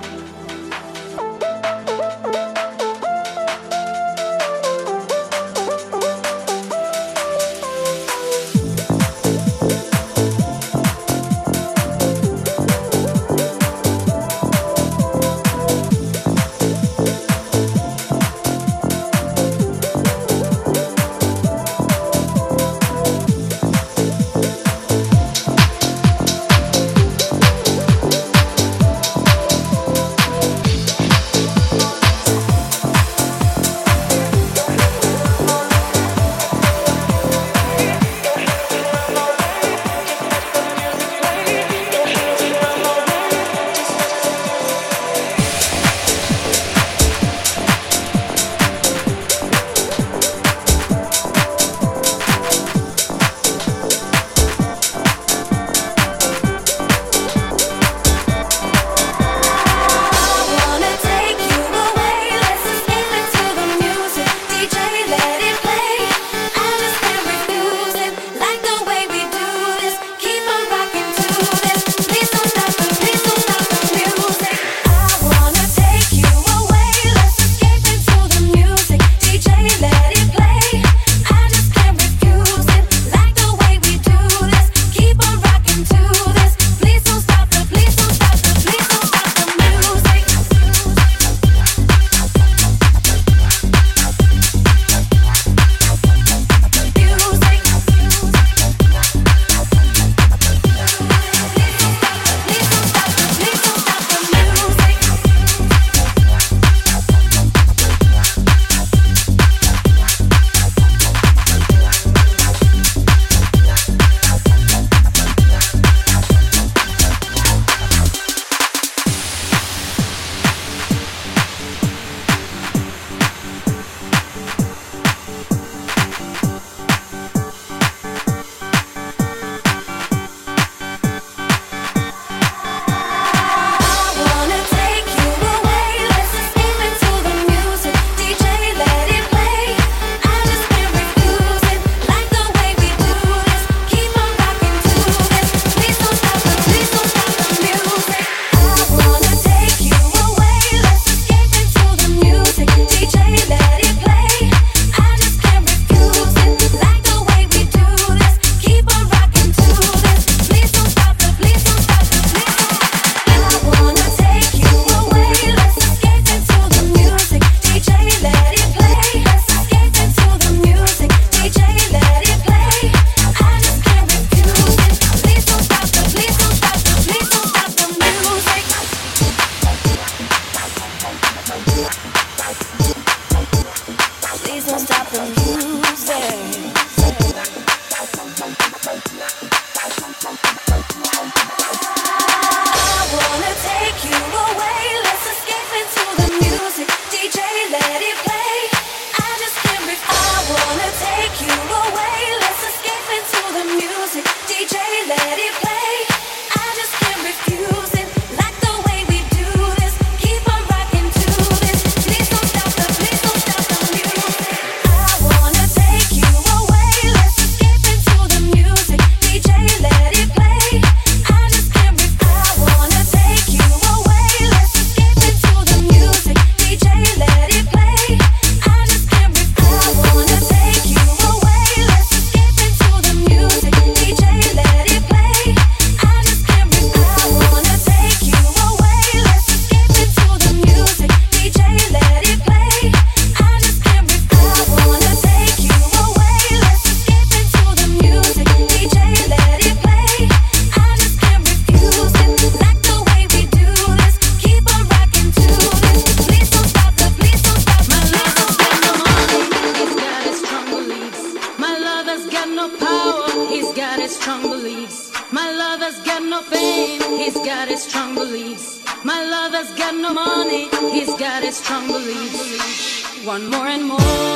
got his strong beliefs. My lover's got no money, he's got his strong beliefs. Want more and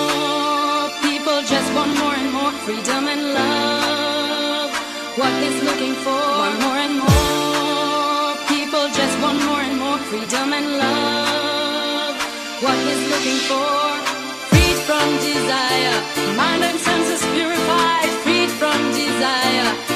more, people just want more and more freedom and love. What he's looking for, want more and more, people just want more and more freedom and love. What he's looking for, freed from desire, mind and senses purified, freed from desire.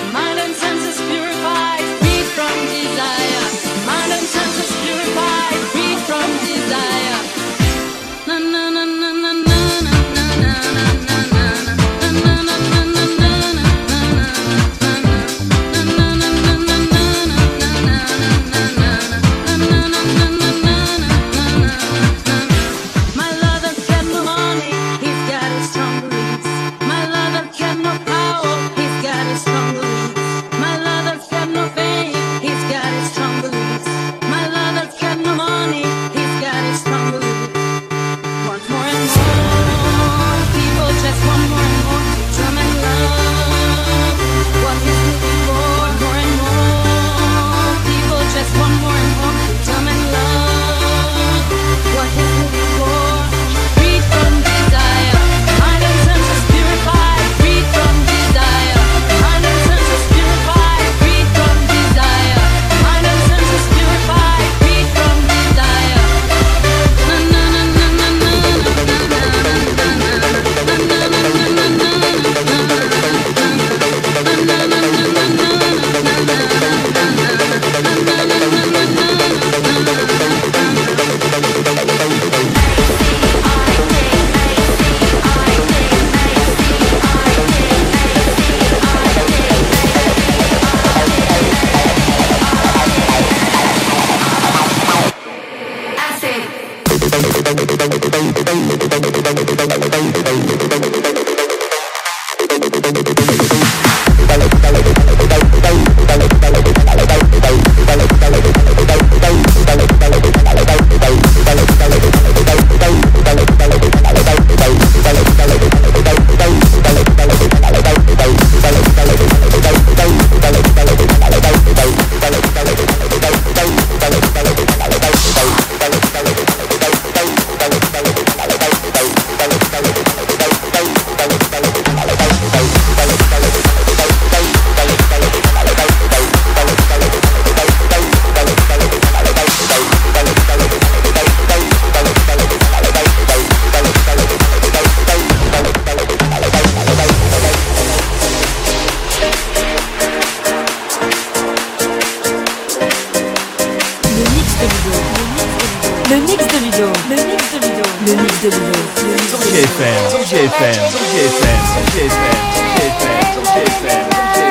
de Ludo. Sur GFM, sur GFM, sur GFM, sur GFM, sur GFM, sur GFM, sur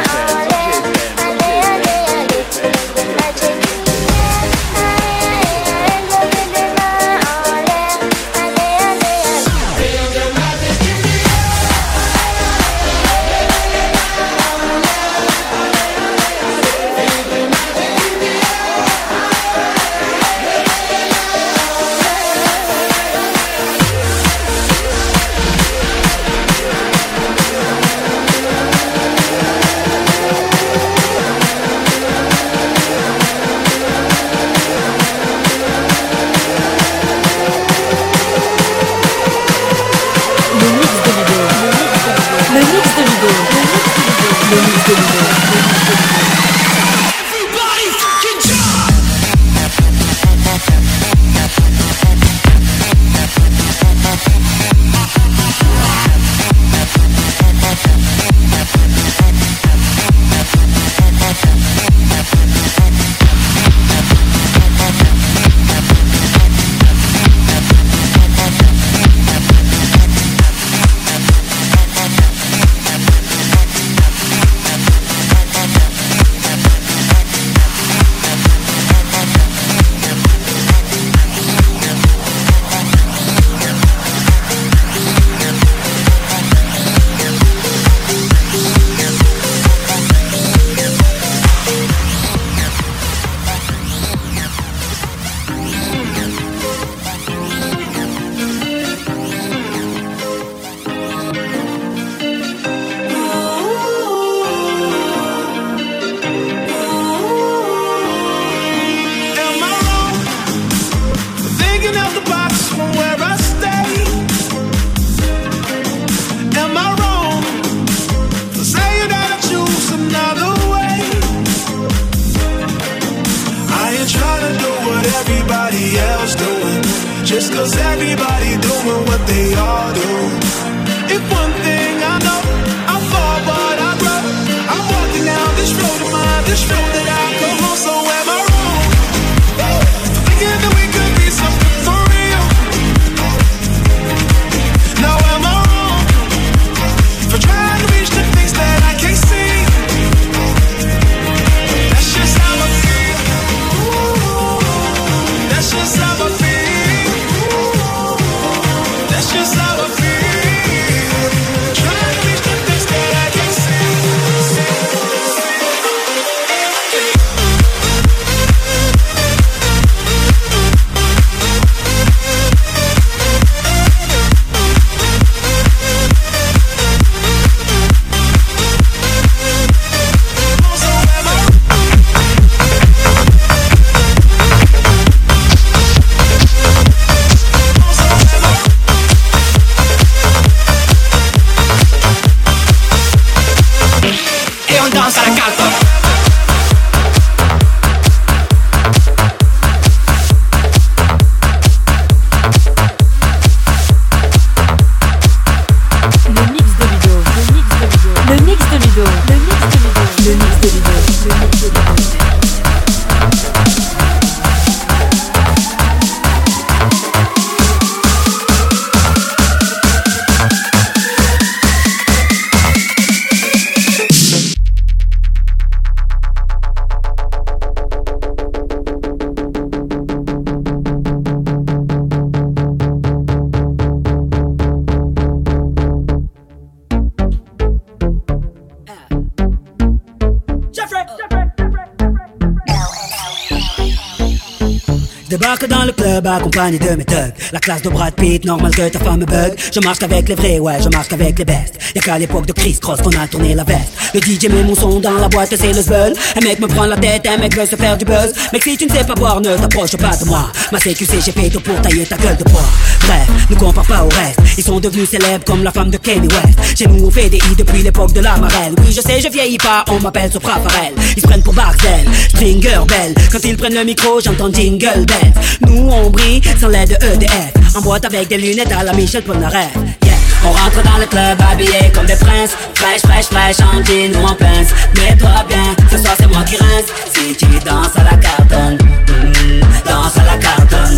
Débarque dans le club accompagné de mes thugs. La classe de Brad Pitt, normal que ta femme me bug. Je marche qu'avec les vrais, ouais, je marche qu'avec les bestes. Y'a qu'à l'époque de Chris Cross qu'on a tourné la veste. Le DJ met mon son dans la boîte et c'est le zbeul. Un mec me prend la tête, un mec veut se faire du buzz. Mec, si tu ne sais pas boire, ne t'approche pas de moi. Ma CQC, j'ai fait tout pour tailler ta gueule de bois. Bref, ne compare pas au reste. Ils sont devenus célèbres comme la femme de Kanye West. Chez nous on fait des hits depuis l'époque de la marelle. Oui je sais je vieillis pas, on m'appelle Sopra Farel. Ils se prennent pour Barcel, Stringer Bell. Quand ils prennent le micro j'entends Jingle Bells. Nous on brille sans l'aide de EDF. En boîte avec des lunettes à la Michel Polnareff. Yeah. On rentre dans le club habillés comme des princes. Fraîche, fraîche, fraîche, en jean ou en pince. Mets-toi bien, ce soir c'est moi qui rince. Si tu danses à la cartonne, danse à la cartonne.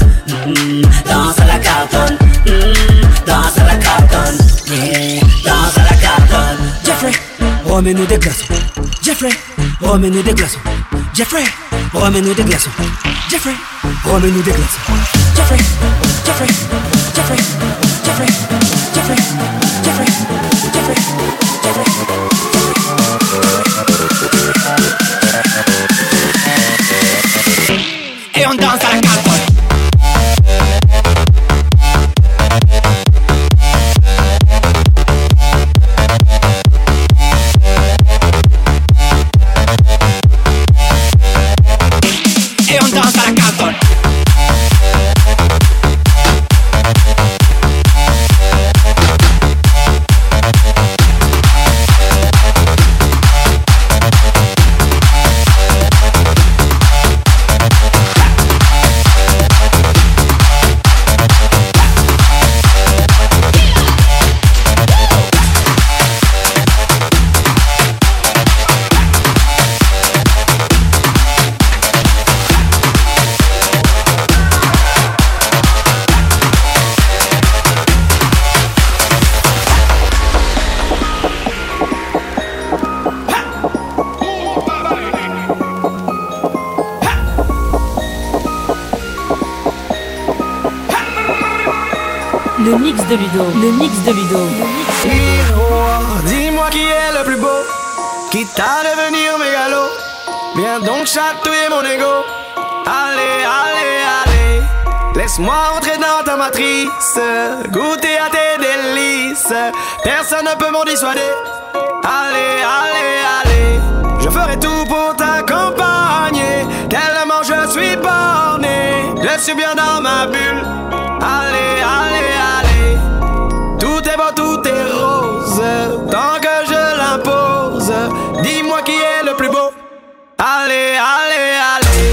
danse à la cartonne, danse à la cartonne, yeah, danse à la cartonne. Jeffrey, remets-nous des glaçons. Jeffrey, remets-nous des glaçons. Jeffrey, remets-nous des glaçons. Jeffrey, remets-nous des glaçons. Jeffrey, Jeffrey, Jeffrey, Jeffrey, Jeffrey, Jeffrey, Jeffrey, Jeffrey. Et on danse à la cartonne. Le mix de Ludo, le mix de Ludo. Miroir, dis-moi qui est le plus beau, quitte à devenir mégalo. Viens donc chatouiller mon ego. Allez, allez, allez, laisse-moi entrer dans ta matrice, goûter à tes délices. Personne ne peut m'en dissuader. Allez, allez, allez, je ferai tout pour t'accompagner. Tellement je suis borné, je suis bien dans ma bulle. Allez, allez, allez, tout est beau, tout est rose, tant que je l'impose. Dis-moi qui est le plus beau. Allez, allez, allez.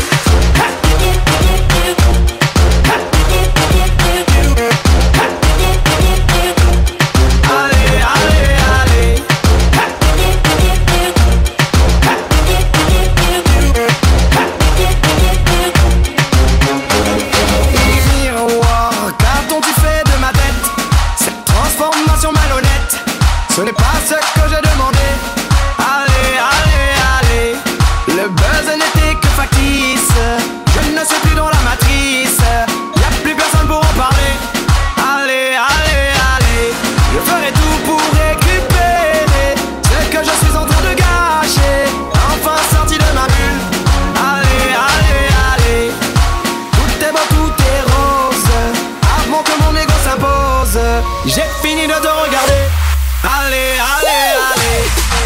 Ce n'est pas ce que j'ai demandé. Allez, allez, allez, le buzz n'était que factice. Je ne suis plus dans la matrice, y'a plus personne pour en parler. Allez, allez, allez, je ferai tout pour récupérer ce que je suis en train de gâcher. Enfin sorti de ma bulle. Allez, allez, allez, tout est beau, tout est rose, avant que mon ego s'impose. J'ai fini de te regarder. Allez, allez, allez.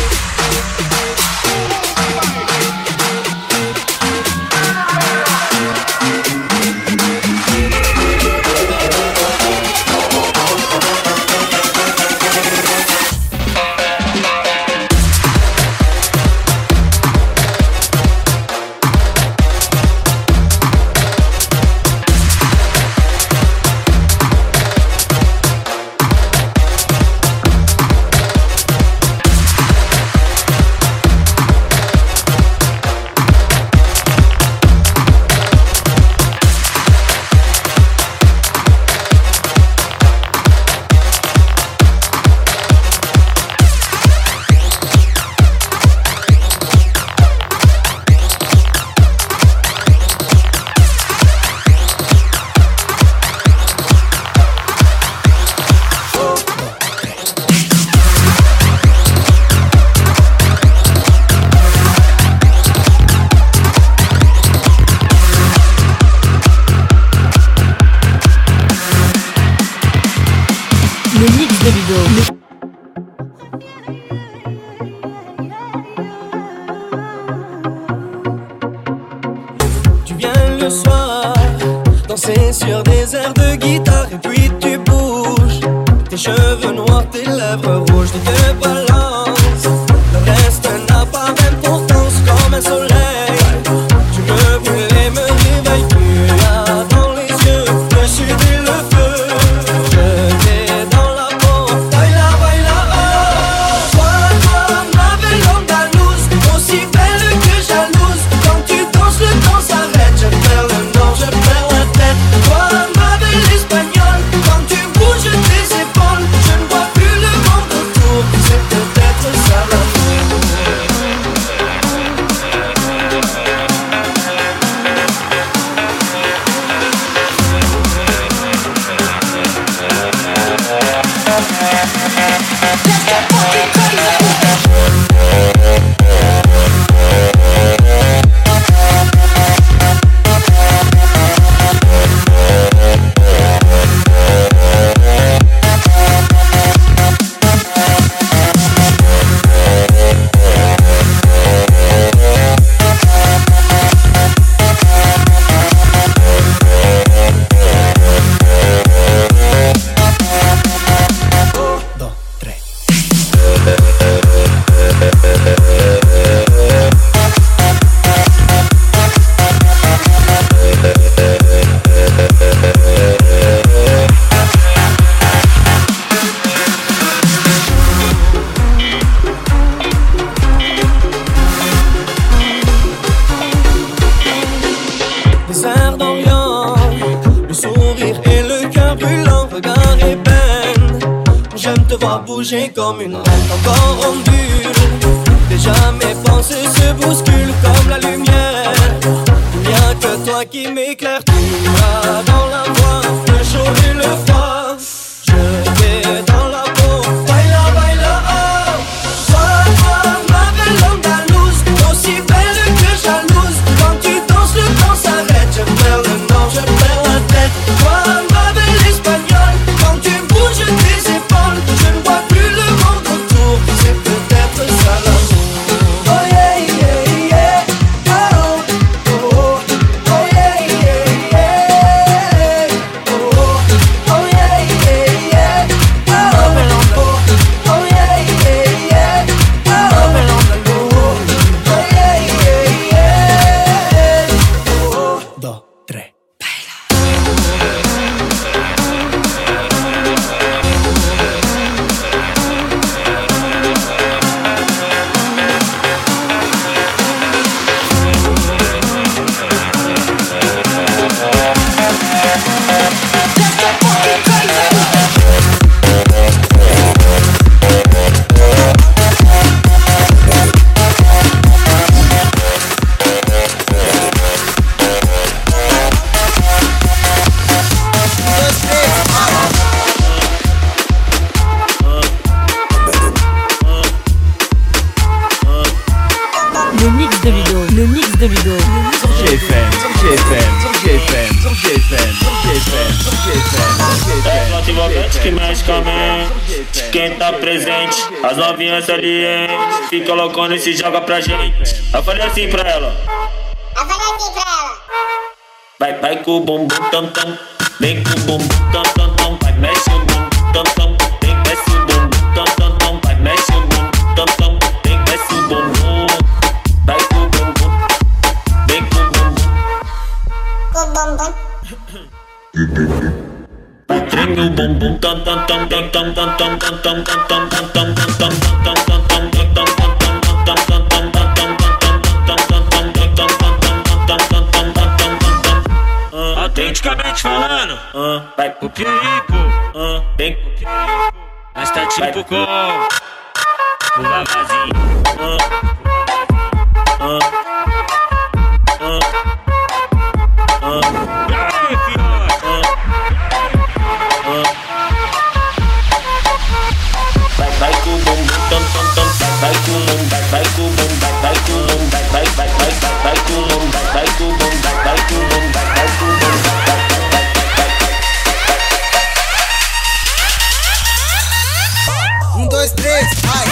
danser sur des airs de guitare et puis tu bouges. Tes cheveux noirs, tes lèvres rouges, tu te balances. Le reste n'a pas d'importance comme un soleil. Tu me brûles et me réveilles, tu as dans les yeux le sud et le feu. Je t'ai dans la peau, baila, baila, oh. Toi, ma belle andalouse, aussi belle que jalouse. Quand tu danses, le temps s'arrête. Je perds le nord, je perds la tête. Toi, à bouger comme une reine encore ondule. Déjà mes pensées se bousculent comme la lumière. Il n'y a que toi qui m'éclaire, tu m'as dans la voie, le chaud et le froid. Je vais dans la peau, baila, baila, oh. Toi, ma belle andalouse, aussi belle que jalouse. Quand tu danses, le temps s'arrête, je perds le nord, je perds la tête. Toi, ma belle espagnole, quand tu bouges tes épaules, je ne vois plus le monde autour, c'est peut-être ça l'amour. Quem tá presente, as novinhas ali, hein? Fica loucona e se joga pra gente. Eu falei assim pra ela. Vai com o bumbum tam tam. Vem com o bumbum tam tam tam. Vai, mexe o bumbum tam tam. Vem, mexe o bumbum tam tam tam. Vai, mexe o bumbum tam tam. Vem, mexe o bumbum. Vai com o bumbum. Vem com o bumbum. Treme o bumbum tam tam tam tam tam tam tam tam tam tam tam tam tam autenticamente falando, vai pro perigo, vem pro perigo, mas tá tipo com o vavazinho, vai com o bumbum tam tam tam, vai com o bumbum, vai com o bumbum, vai com o bumbum, vai com o bumbum, vai com o bumbum, vai com o bumbum, vai com o bumbum, vai com o bumbum. Dois, três, vai!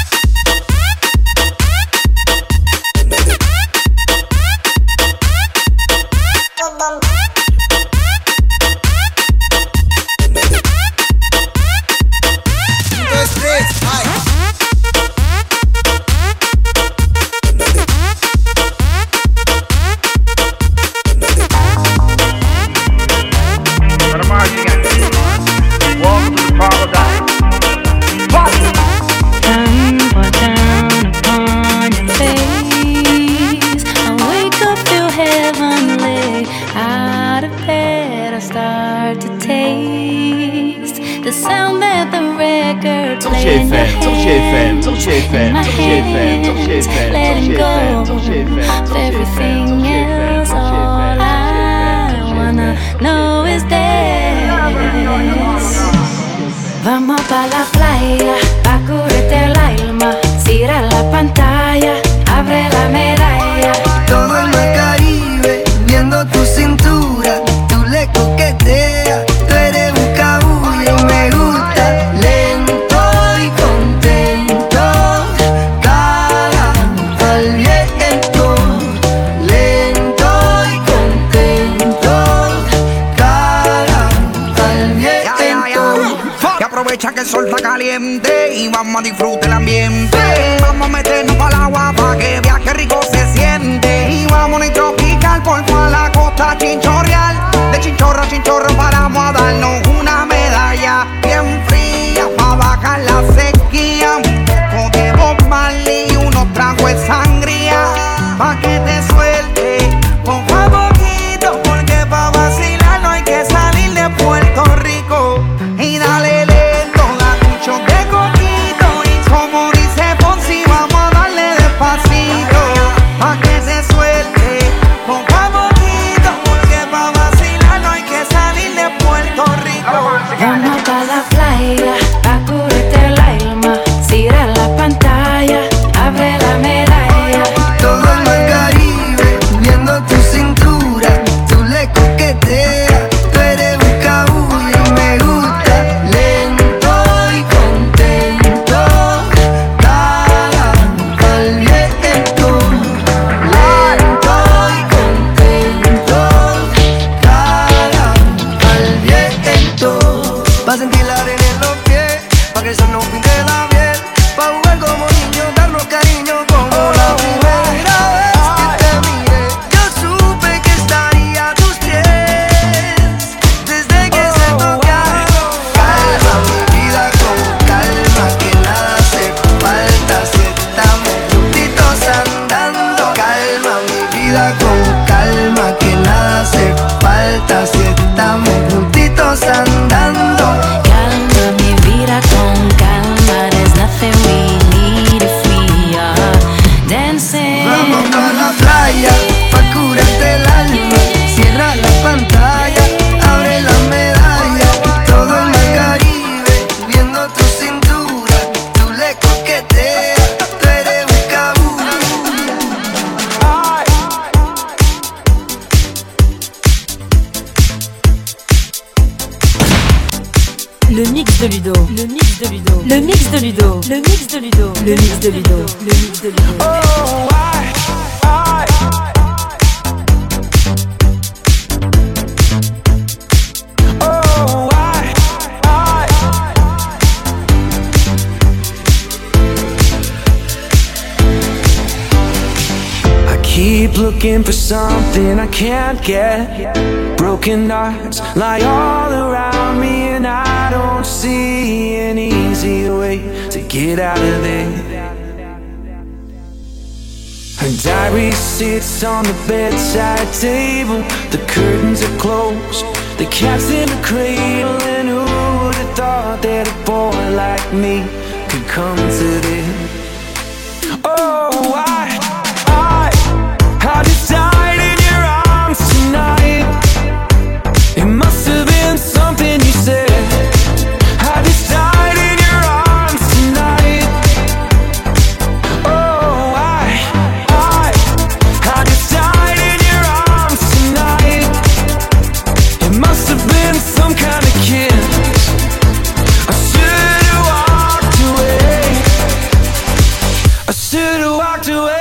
Letting go of everything else. All I wanna know is this. Vamos pa' la playa, pa' curarte el alma. Cierra la pantalla, abre la medalla. Todo el mar Caribe, viendo tu cintura. Tú le coqueteas, tú eres un cabullo. Me gusta lento y contento. Aprovecha que el sol está caliente y vamos a disfrutar el ambiente. Vamos a meternos pa'l agua pa' que viaje rico se siente. Y vamos a tropical por toda la costa chinchorreal. De chinchorro a chinchorro paramos a darnos una medalla bien fría pa' bajar la sequía. Un poco de Bob Marley y unos tragos de sangría pa' que te suelte poco a poquito, porque pa' vacilar no hay que salir de Puerto Rico. Y dale lento, da tu choque con de Ludo. Le mix de Ludo. Le mix de Ludo. Le mix de Ludo. Oh, keep looking for something I can't get. Broken hearts lie all around me, and I don't see an easy way to get out of there. Her diary sits on the bedside table. The curtains are closed, the cat's in the cradle. And who would have thought that a boy like me could come to this? Oh, I just died in your arms tonight. It must have been something you said. I just died in your arms tonight. Oh, I just died in your arms tonight. It must have been some kind of kiss. I should have walked away. I should have walked away.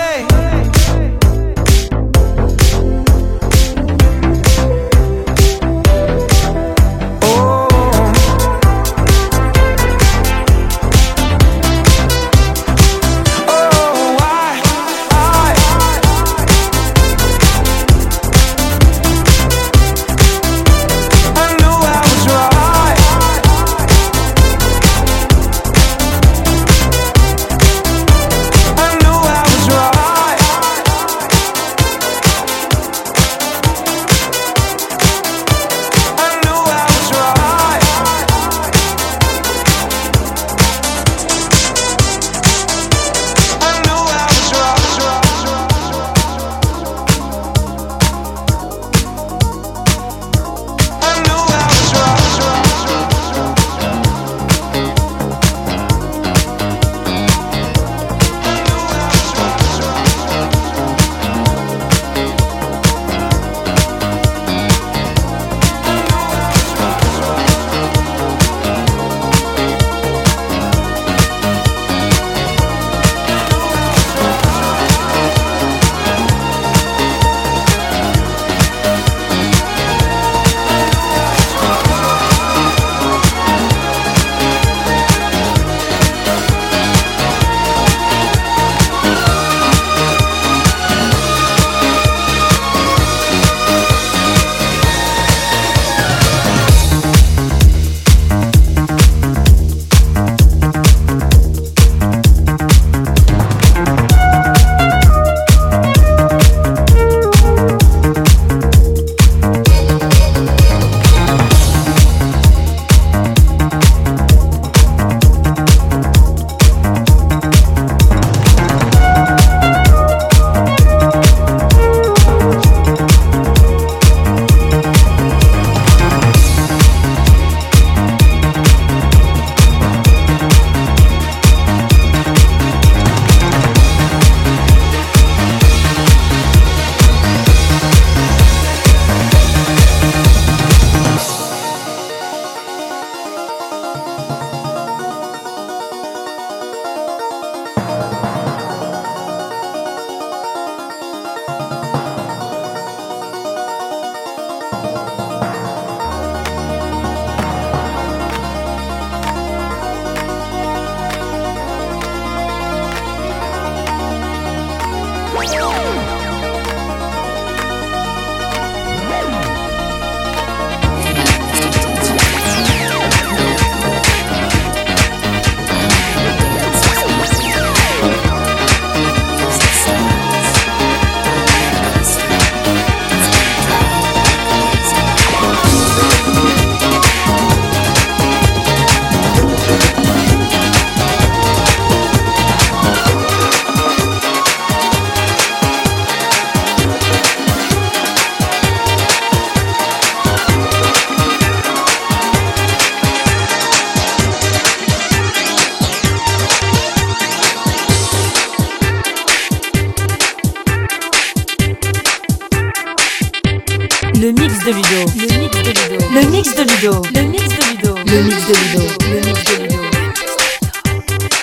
Le mix de Ludo. Le mix de Ludo. Le mix de Ludo. Le mix de Ludo. Le mix de Ludo. Le mix de Ludo.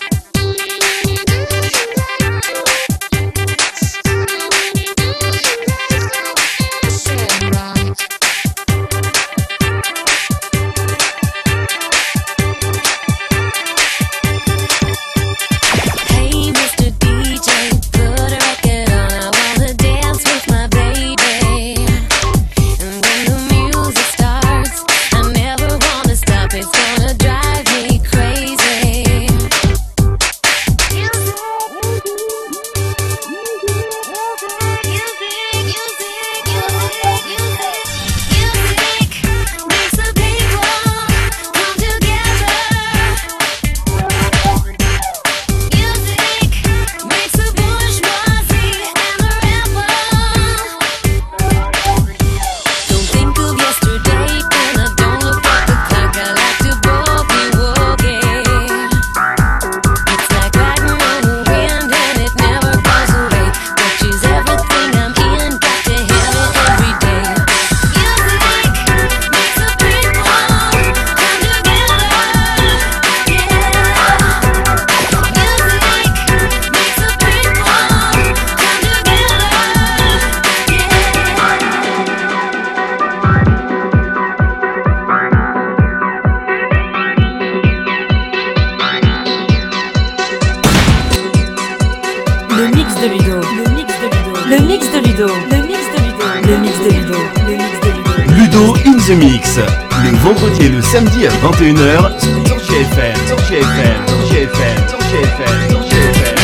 de Ludo. Le mix de Ludo. Le mix de Ludo. Le mix de Ludo. Le mix de Ludo. Le mix de Ludo. Ludo in the Mix, le vendredi et le samedi à 21h sur GFM, sur GFM, sur GFM, sur GFM, sur GFM.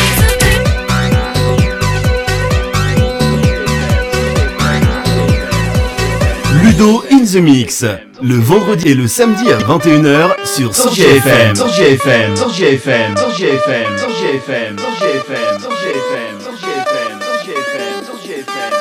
Ludo in the Mix, le vendredi et le samedi à 21h sur GFM, sur GFM, sur GFM, sur GFM, sur GFM, sur GFM, sur GFM, sur GFM, sur GFM, sur GFM, sur GFM.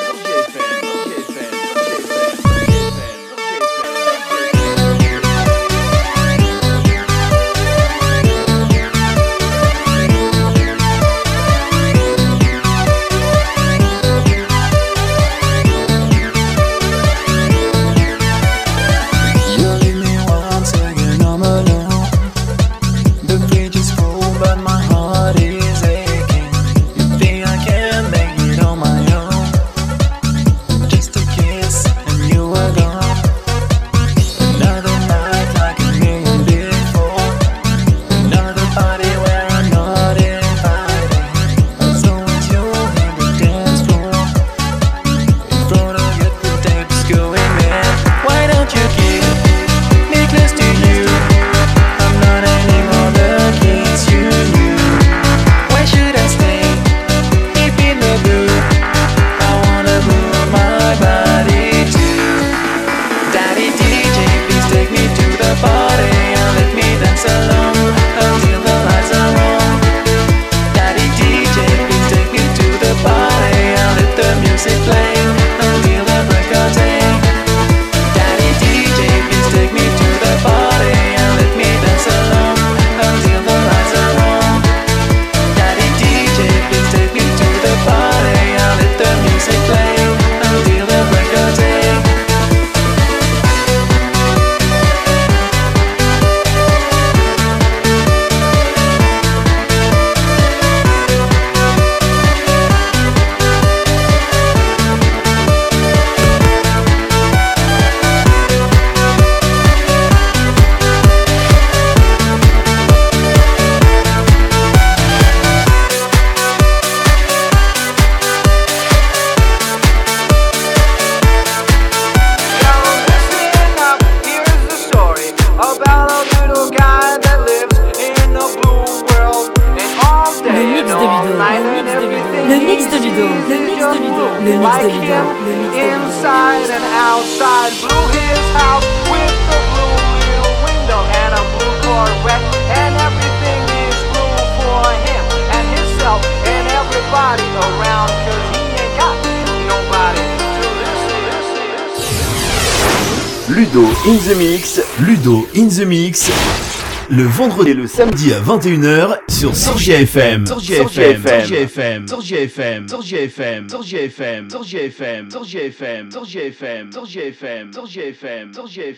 Ludo in the Mix, Ludo in the Mix, le vendredi et le samedi à 21h sur GFM, sur GFM, sur GFM, sur GFM, sur GFM, sur GFM, sur GFM, sur GFM, sur GFM, sur GFM, sur GFM, sur GFM.